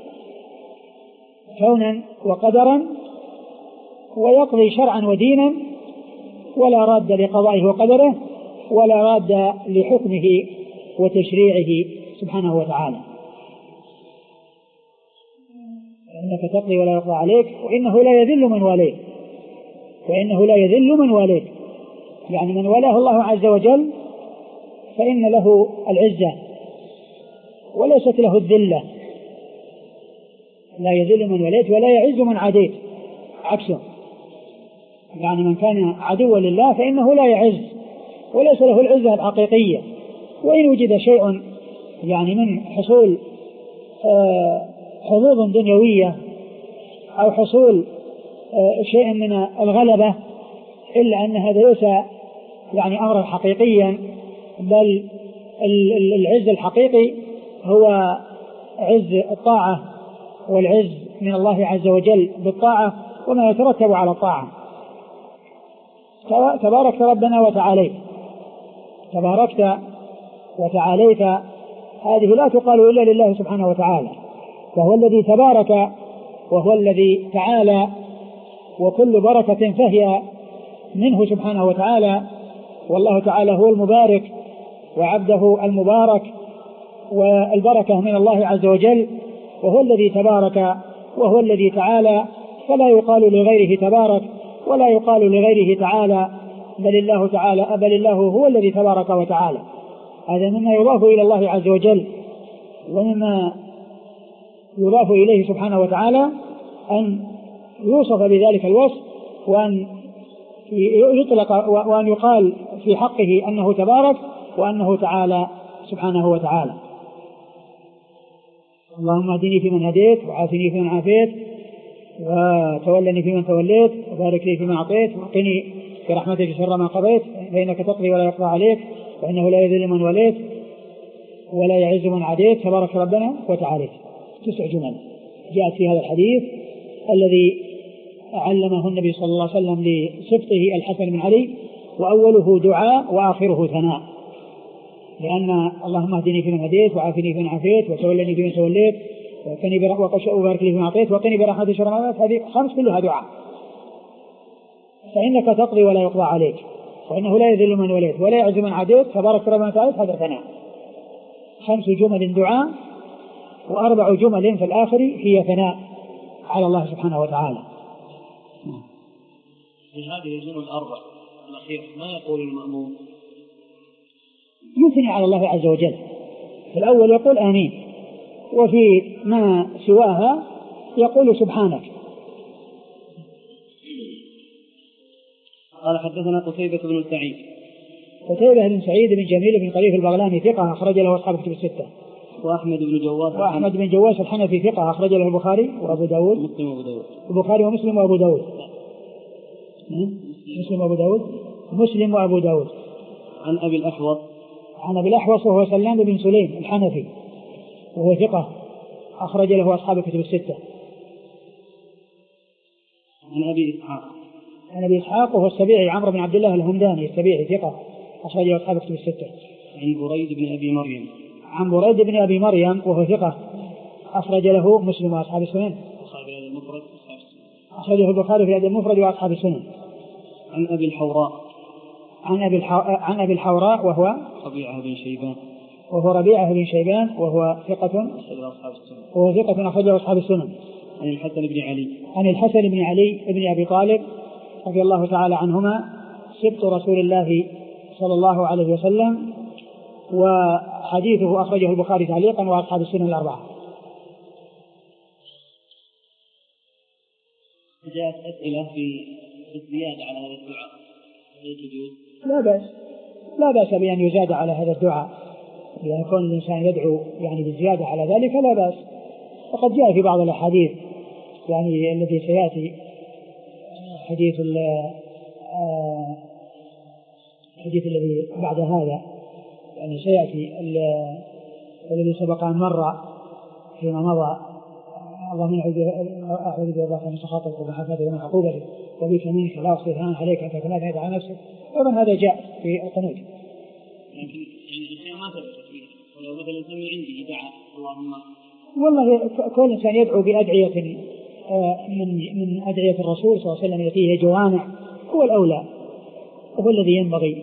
S1: كونا وقدرا، ويقضي شرعا ودينا، ولا راد لقضائه وقدره، ولا راد لحكمه وتشريعه سبحانه وتعالى. إنك تقضي ولا يقضى عليك وإنه لا يذل من واليك، وإنه لا يذل من واليك، يعني من والاه الله عز وجل فإن له العزة وليست له الذلة. لا يذل من وليت ولا يعز من عاديت، عكسه، يعني من كان عدوا لله فإنه لا يعز وليس له العزة الحقيقية. وإن وجد شيء يعني من حصول حظوظ دنيوية أو حصول شيء من الغلبة، إلا أن هذا ليس يعني أمرا حقيقيا، بل العز الحقيقي هو عز الطاعة والعز من الله عز وجل بالطاعة وما يترتب على الطاعة. تباركت ربنا وتعاليت، تباركت وتعاليت، هذه لا تقال إلا لله سبحانه وتعالى، وهو الذي تبارك وهو الذي تعالى، وكل بركة فهي منه سبحانه وتعالى، والله تعالى هو المبارك وعبده المبارك، والبركة من الله عز وجل، وهو الذي تبارك وهو الذي تعالى، فلا يقال لغيره تبارك ولا يقال لغيره تعالى، بل الله تعالى بل الله هو الذي تبارك وتعالى. هذا مما يضاف إلى الله عز وجل، ومما يضاف إليه سبحانه وتعالى أن يوصف بذلك الوصف، وأن يطلق وأن يقال في حقه أنه تبارك وأنه تعالى سبحانه وتعالى. اللهم اهدني فيمن هديت، وعافني فيمن عافيت، وتولني فيمن توليت، وبارك لي فيما أعطيت، وقني برحمتك شر ما قضيت، فإنك تقضي ولا يقضى عليك، وإنه لا يذل من وليت ولا يعز من عاديت، تبارك ربنا وتعاليت. تسع جمل جاءت في هذا الحديث الذي علمه النبي صلى الله عليه وسلم لسبطه الحسن بن علي، وأوله دعاء وآخره ثناء، لأن اللهم اهدني فيمن هديت، وعافني فيمن عافيت، وتولني فيمن توليت، وقني وبارك لي فيما أعطيت، وقني برحمتك شر ما قضيت، هذه خمس كلها دعاء. فإنك تقضي ولا يقضى عليك، وإنه لا يذل من وليت ولا يعز من عاديت، تبارك ربنا وتعالى، هذا ثناء. خمس جمل دعاء، وأربع جمل في الآخر هي ثناء على الله سبحانه وتعالى.
S2: في هذه الجمل الأربع الأخير ما يقول المأموم؟
S1: يثني على الله عز وجل. في الأول يقول آمين، وفي ما سواها يقول سبحانك.
S2: قال حدثنا قتيبة بن سعيد.
S1: قتيبة بن سعيد بن جميل بن طريف البغلاني ثقة أخرج له أصحاب الكتب الستة.
S2: وأحمد بن جواس
S1: وأحمد بن جواس الحنفي ثقة أخرج له البخاري وأبو داود
S2: مسلم وأبو داود
S1: البخاري ومسلم وأبو داود مسلم وأبو داود مسلم وأبو داود.
S2: عن أبي الأحوص
S1: عن أبي الأحوص وهو سلام بن سليم الحنفي وهو ثقة أخرج له أصحاب الكتب الستة.
S2: عن أبي إسحاق
S1: عن أبي إسحاق وهو السبيعي عمرو بن عبد الله الهمداني السبيعي ثقة أخرج له أصحاب الكتب الستة.
S2: عن بريد بن أبي مريم
S1: عن بريد بن أبي مريم وهو ثقة أخرج له مسلم وأصحاب السنن. أخرجه البخاري في الأدب المفرد وأصحاب السنن.
S2: عن أبي الحوراء
S1: عن أبي الحو... عن أبي الحوراء وهو
S2: ربيعة بن شيبان
S1: وهو ربيعة بن شيبان وهو ثقة وهو ثقة أخرجه أصحاب السنن.
S2: عن الحسن بن علي
S1: عن الحسن بن علي بن أبي طالب رضي الله تعالى عنهما سبط رسول الله صلى الله عليه وسلم، وحديثه أخرجه البخاري تعليقا وأصحاب السنن الأربعة.
S2: جاءت أسئلة في الزيادة على هذا الدعاء،
S1: لا بأس لا بأس بأن يزاد على هذا الدعاء، يعني كون الإنسان يدعو يعني بالزيادة على ذلك لا بأس. وقد جاء في بعض الأحاديث يعني الذي سيأتي حديث الحديث الذي بعد هذا يعني سيأتي الذي سبق أن مر فيما مضى: اللهم أعوذ برضاك من سخطك وبحفظك من عقوبتك وبك منك لا أحصي ثناء عليك أنت كما أثنيت على نفسك. أيضا هذا جاء في القنوت.
S2: لكن يعني الأشياء ما ثبتت فيه، ولو مثلا سمي عندي دعاء اللهم
S1: والله كل إنسان يدعو بأدعية من من أدعية الرسول صلى الله عليه وسلم التي هي جوامع هو الأولى وهو الذي ينبغي.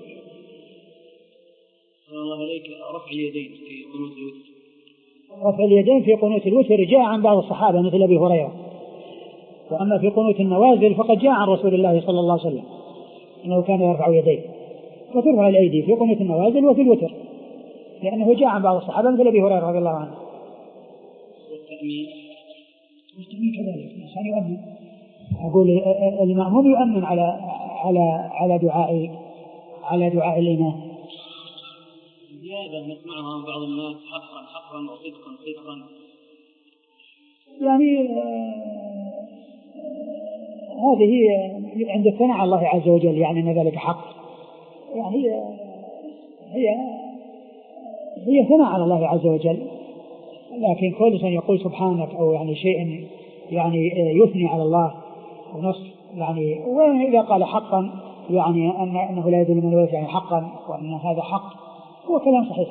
S2: الله عليك رفع اليدين في قنوت الوتر.
S1: رفع اليدين في قنوت الوتر جاء عن بعض الصحابة مثل أبي هريرة، وأما في قنوت النوازل فقد جاء عن رسول الله صلى الله عليه وسلم أنه كان يرفع يديه، وترفع الأيدي في قنوت النوازل وفي الوتر، لأنه جاء عن بعض الصحابة مثل أبي هريرة رضي الله عنه.
S2: والتأمين
S1: والتأمين كذلك الإنسان يؤمن، أقول المأموم يؤمن على على على دعاء على دعاء الإمام.
S2: زيادة نسمعها من بعض الناس حقا حقا وصدقا صدقا،
S1: يعني هذه عند الثناء على الله عز وجل، يعني أن ذلك حق، يعني هي هي ثناء على الله عز وجل. لكن كل إنسان يقول سبحانك أو يعني شيء يعني يثني على الله ونص يعني، وإذا قال حقا يعني أن أنه لا يدل من يعني حقا وأن هذا حق هو كلام صحيح.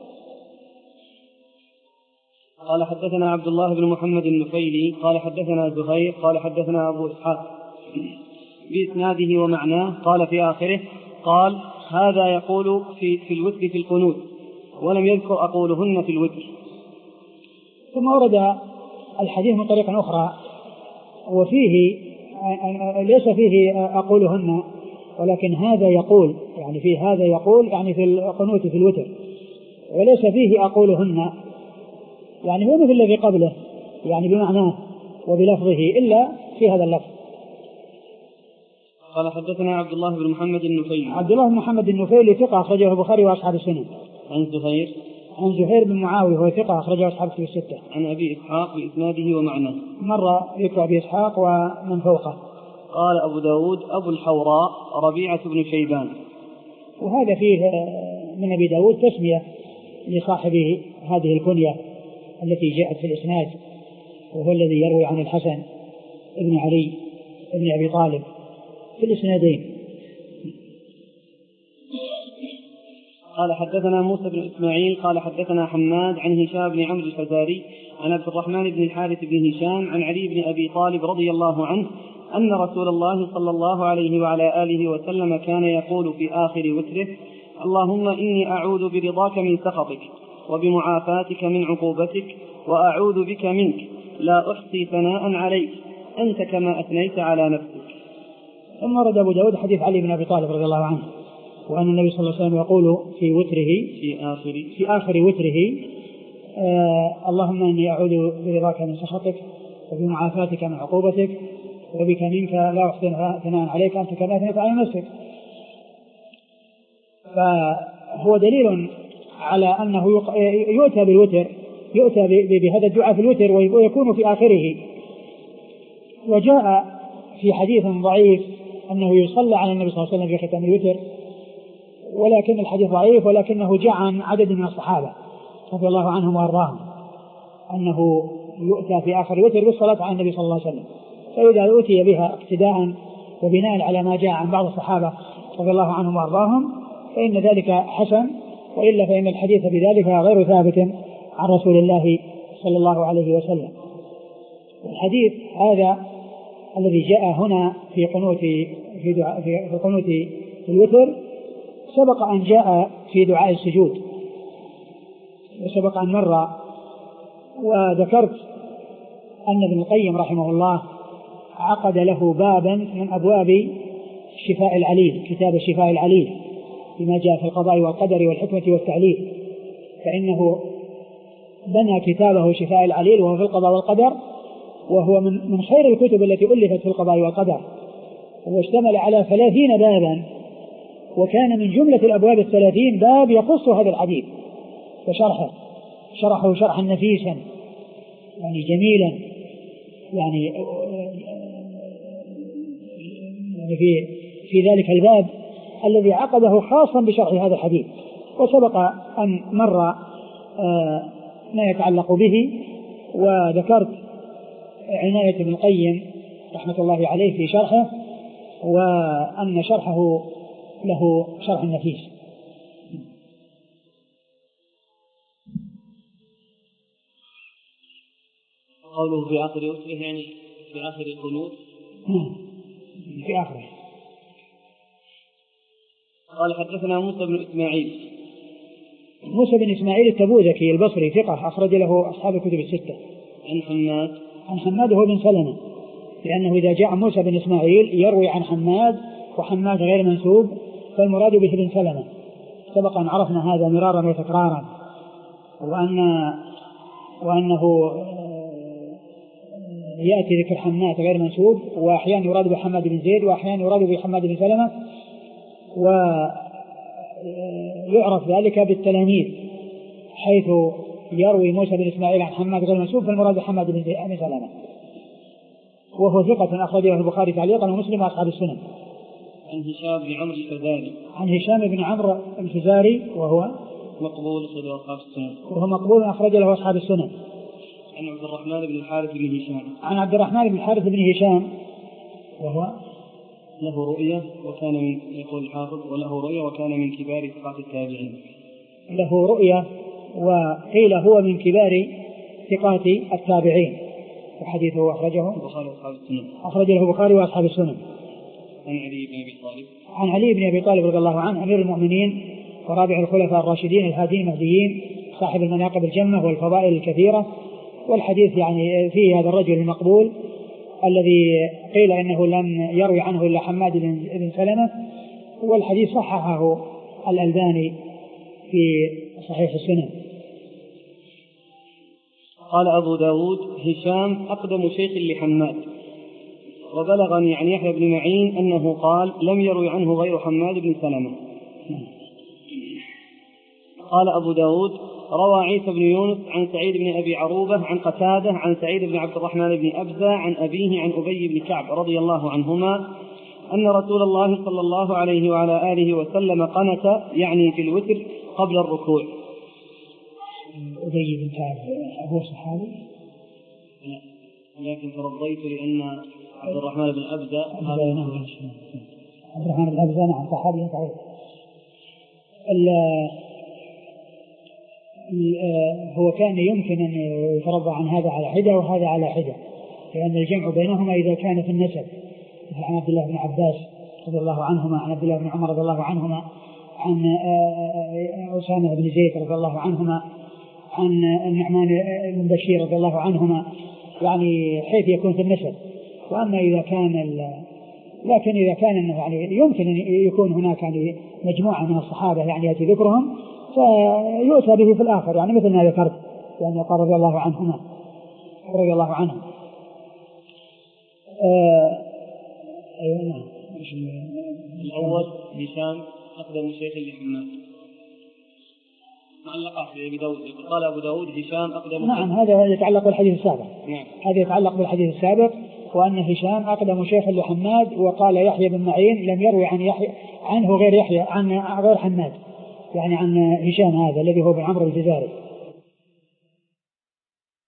S2: قال حدثنا عبد الله بن محمد النفيلي قال حدثنا زهير قال حدثنا أبو إسحاق بإسناده ومعناه قال في آخره قال هذا يقول في, في الوتر في القنوت ولم يذكر أقولهن في الوتر.
S1: ثم ورد الحديث من طريق أخرى وفيه ليس فيه أقولهن، ولكن هذا يقول يعني في هذا يقول يعني في القنوت في الوتر، وليس فيه أقولهن يعني هو مثل الذي قبله يعني بمعناه وبلفظه إلا في هذا اللفظ.
S2: قال حدثنا عبد الله بن محمد النفيلي.
S1: عبد الله بن محمد النفيلي ثقة أخرجه البخاري وأصحاب السنن.
S2: عن زهير
S1: عن زهير بن معاوية وهو ثقة أخرجه أصحاب الكتب الستة.
S2: عن أبي إسحاق بإسناده ومعناه.
S1: مر ذكر أبي إسحاق ومن فوقه.
S2: قال أبو داود أبو الحوراء ربيعة بن شيبان.
S1: وهذا فيه من أبي داود تسمية لصاحبه هذه الكنية التي جاءت في الإسناد، وهو الذي يروي عن الحسن ابن علي ابن أبي طالب في الإسنادين.
S2: قال حدثنا موسى بن إسماعيل قال حدثنا حماد عن هشام بن عمرو الفزاري عن عبد الرحمن بن الحارث بن هشام عن علي بن أبي طالب رضي الله عنه أن رسول الله صلى الله عليه وعلى آله وسلم كان يقول في آخر وتره اللهم إني أعوذ برضاك من سخطك وبمعافاتك من عقوبتك وأعوذ بك منك لا أحصي ثناء عليك أنت كما أثنيت على نفسك.
S1: ثم ورد أبو داود حديث علي بن أبي طالب رضي الله عنه وأن النبي صلى الله عليه وسلم يقول في وتره
S2: في آخر
S1: في آخر وتره آه اللهم إني أعوذ برضاك من سخطك وبمعافاتك من عقوبتك وبك منك لا أحصي ثناء عليك أنت كما أثنيت على نفسك. فهو دليل على أنه يؤتى بالوتر يؤتى بهذا الدعاء في الوتر ويكون في آخره. وجاء في حديث ضعيف أنه يصلى على النبي صلى الله عليه وسلم في ختام الوتر، ولكن الحديث ضعيف، ولكنه جاء عن عدد من الصحابة رضي الله عنهم وأرضاهم أنه يؤتى في آخر الوتر بالصلاة على النبي صلى الله عليه وسلم. فإذا أوتي بها اقتداء وبناء على ما جاء عن بعض الصحابة رضي الله عنهم وأرضاهم فإن ذلك حسن، وإلا فإن الحديث بذلك غير ثابت عن رسول الله صلى الله عليه وسلم. الحديث هذا الذي جاء هنا في قنوت في دعاء في قنوت في الوتر سبق أن جاء في دعاء السجود، وسبق أن مر وذكرت أن ابن القيم رحمه الله عقد له بابا من أبواب الشفاء العليل، كتاب الشفاء العليل بما جاء في القضاء والقدر والحكمة والتعليل، فإنه بنى كتابه شفاء العليل وهو في القضاء والقدر، وهو من من خير الكتب التي ألفت في القضاء والقدر، واشتمل على ثلاثين بابا، وكان من جملة الأبواب الثلاثين باب يخص هذا الحديث وشرحه، شرحه شرحا نفيسا يعني جميلا، يعني في في ذلك الباب الذي عقده خاصا بشرح هذا الحديث. وسبق أن مر ما يتعلق به، وذكرت عناية ابن القيم رحمة الله عليه في شرحه، وأن شرحه له شرح نفيس.
S2: قوله في آخر وتره يعني في آخر القنوت،
S1: في آخره.
S2: قال حدثنا موسى بن إسماعيل.
S1: موسى بن إسماعيل التبوذكي البصري ثقة أخرج له أصحاب الكتب الستة.
S2: عن حماد
S1: عن حماد هو بن سلمة، لأنه إذا جاء موسى بن إسماعيل يروي عن حماد، وحماد غير منسوب، فالمراد به بن سلمة. سبق أن عرفنا هذا مرارا وتكرارا، وأن وأنه يأتي ذكر حماد غير منسوب، وأحيانا يراد بحماد بن زيد، وأحيانا يراد بحماد بن سلمة، ويعرف ذلك بالتلاميذ، حيث يروي موسى بن إسماعيل عن حماد غير منسوب فالمراد بحماد بن سلمة، وهو ثقة أخرجه البخاري تعليقا ومسلم وأصحاب السنن.
S2: عن هشام بن عمرو الفزاري.
S1: عن هشام بن عمرو الفزاري وهو
S2: مقبول أخرج له أصحاب السنن.
S1: وهو مقبول أخرج له أصحاب السنن.
S2: عن عبد الرحمن بن الحارث بن هشام.
S1: عن عبد الرحمن بن الحارث بن هشام وهو
S2: له رؤية وكان من يقول الحافظ وله رؤية وكان من كبار ثقات التابعين.
S1: له رؤية وقيل هو من كبار ثقات التابعين، وحديثه أخرجه
S2: البخاري وأصحاب السنن.
S1: أخرجه البخاري وأصحاب السنن.
S2: عن علي بن أبي طالب.
S1: عن علي بن أبي طالب رضي الله عنه أمير المؤمنين ورابع الخلفاء الراشدين الهادين المهديين، صاحب المناقب الجمة والفضائل الكثيرة. والحديث يعني فيه هذا الرجل المقبول الذي قيل إنه لم يروي عنه إلا حماد بن سلمة، والحديث صححه الألباني في صحيح السنن.
S2: قال أبو داود هشام أقدم شيخ لحماد، وبلغني عن يحيى بن معين أنه قال لم يروي عنه غير حماد بن سلمة. قال أبو داود روى عيسى بن يونس عن سعيد بن أبي عروبة عن قتادة عن سعيد بن عبد الرحمن بن أبزة عن أبيه عن أبي بن كعب رضي الله عنهما أن رسول الله صلى الله عليه وعلى آله وسلم قنت يعني في الوتر قبل الركوع.
S1: أبي بن كعب أبو صحابي،
S2: لكن ترضيت لأن عبد الرحمن بن أبزة
S1: عبد الرحمن بن أبزة نعم صحابي صحيح. هو كان يمكن أن يترضى عن هذا على حدة وهذا على حدة، لأن الجمع بينهما إذا كان في النسب، مثل عن عبد الله بن عباس رضي الله عنهما، عن عبد الله بن عمر رضي الله عنهما، عن أسامة بن زيد رضي الله عنهما، عن النعمان بن بشير رضي الله عنهما، يعني حيث يكون في النسب. وأما إذا كان لكن إذا كان أنه يعني يمكن أن يكون هناك يعني مجموعة من الصحابة يعني يأتي ذكرهم فيؤتى به في الآخر، يعني مثل ما ذكرت يعني قال رضي الله عنهما رضي الله عنهم.
S2: أيوة. الأول هشام أقدم شيخ لحماد، معلقة في أبي داود قال أبو داود هشام أقدم.
S1: نعم هذا يتعلق بالحديث السابق.
S2: نعم.
S1: هذا يتعلق بالحديث السابق، وأن هشام أقدم شيخ لحماد. وقال يحيى بن معين لم يروي عن يحيى عنه غير يحيى عن غير حماد، يعني عن هشام هذا الذي هو بن عمرو الجزاري.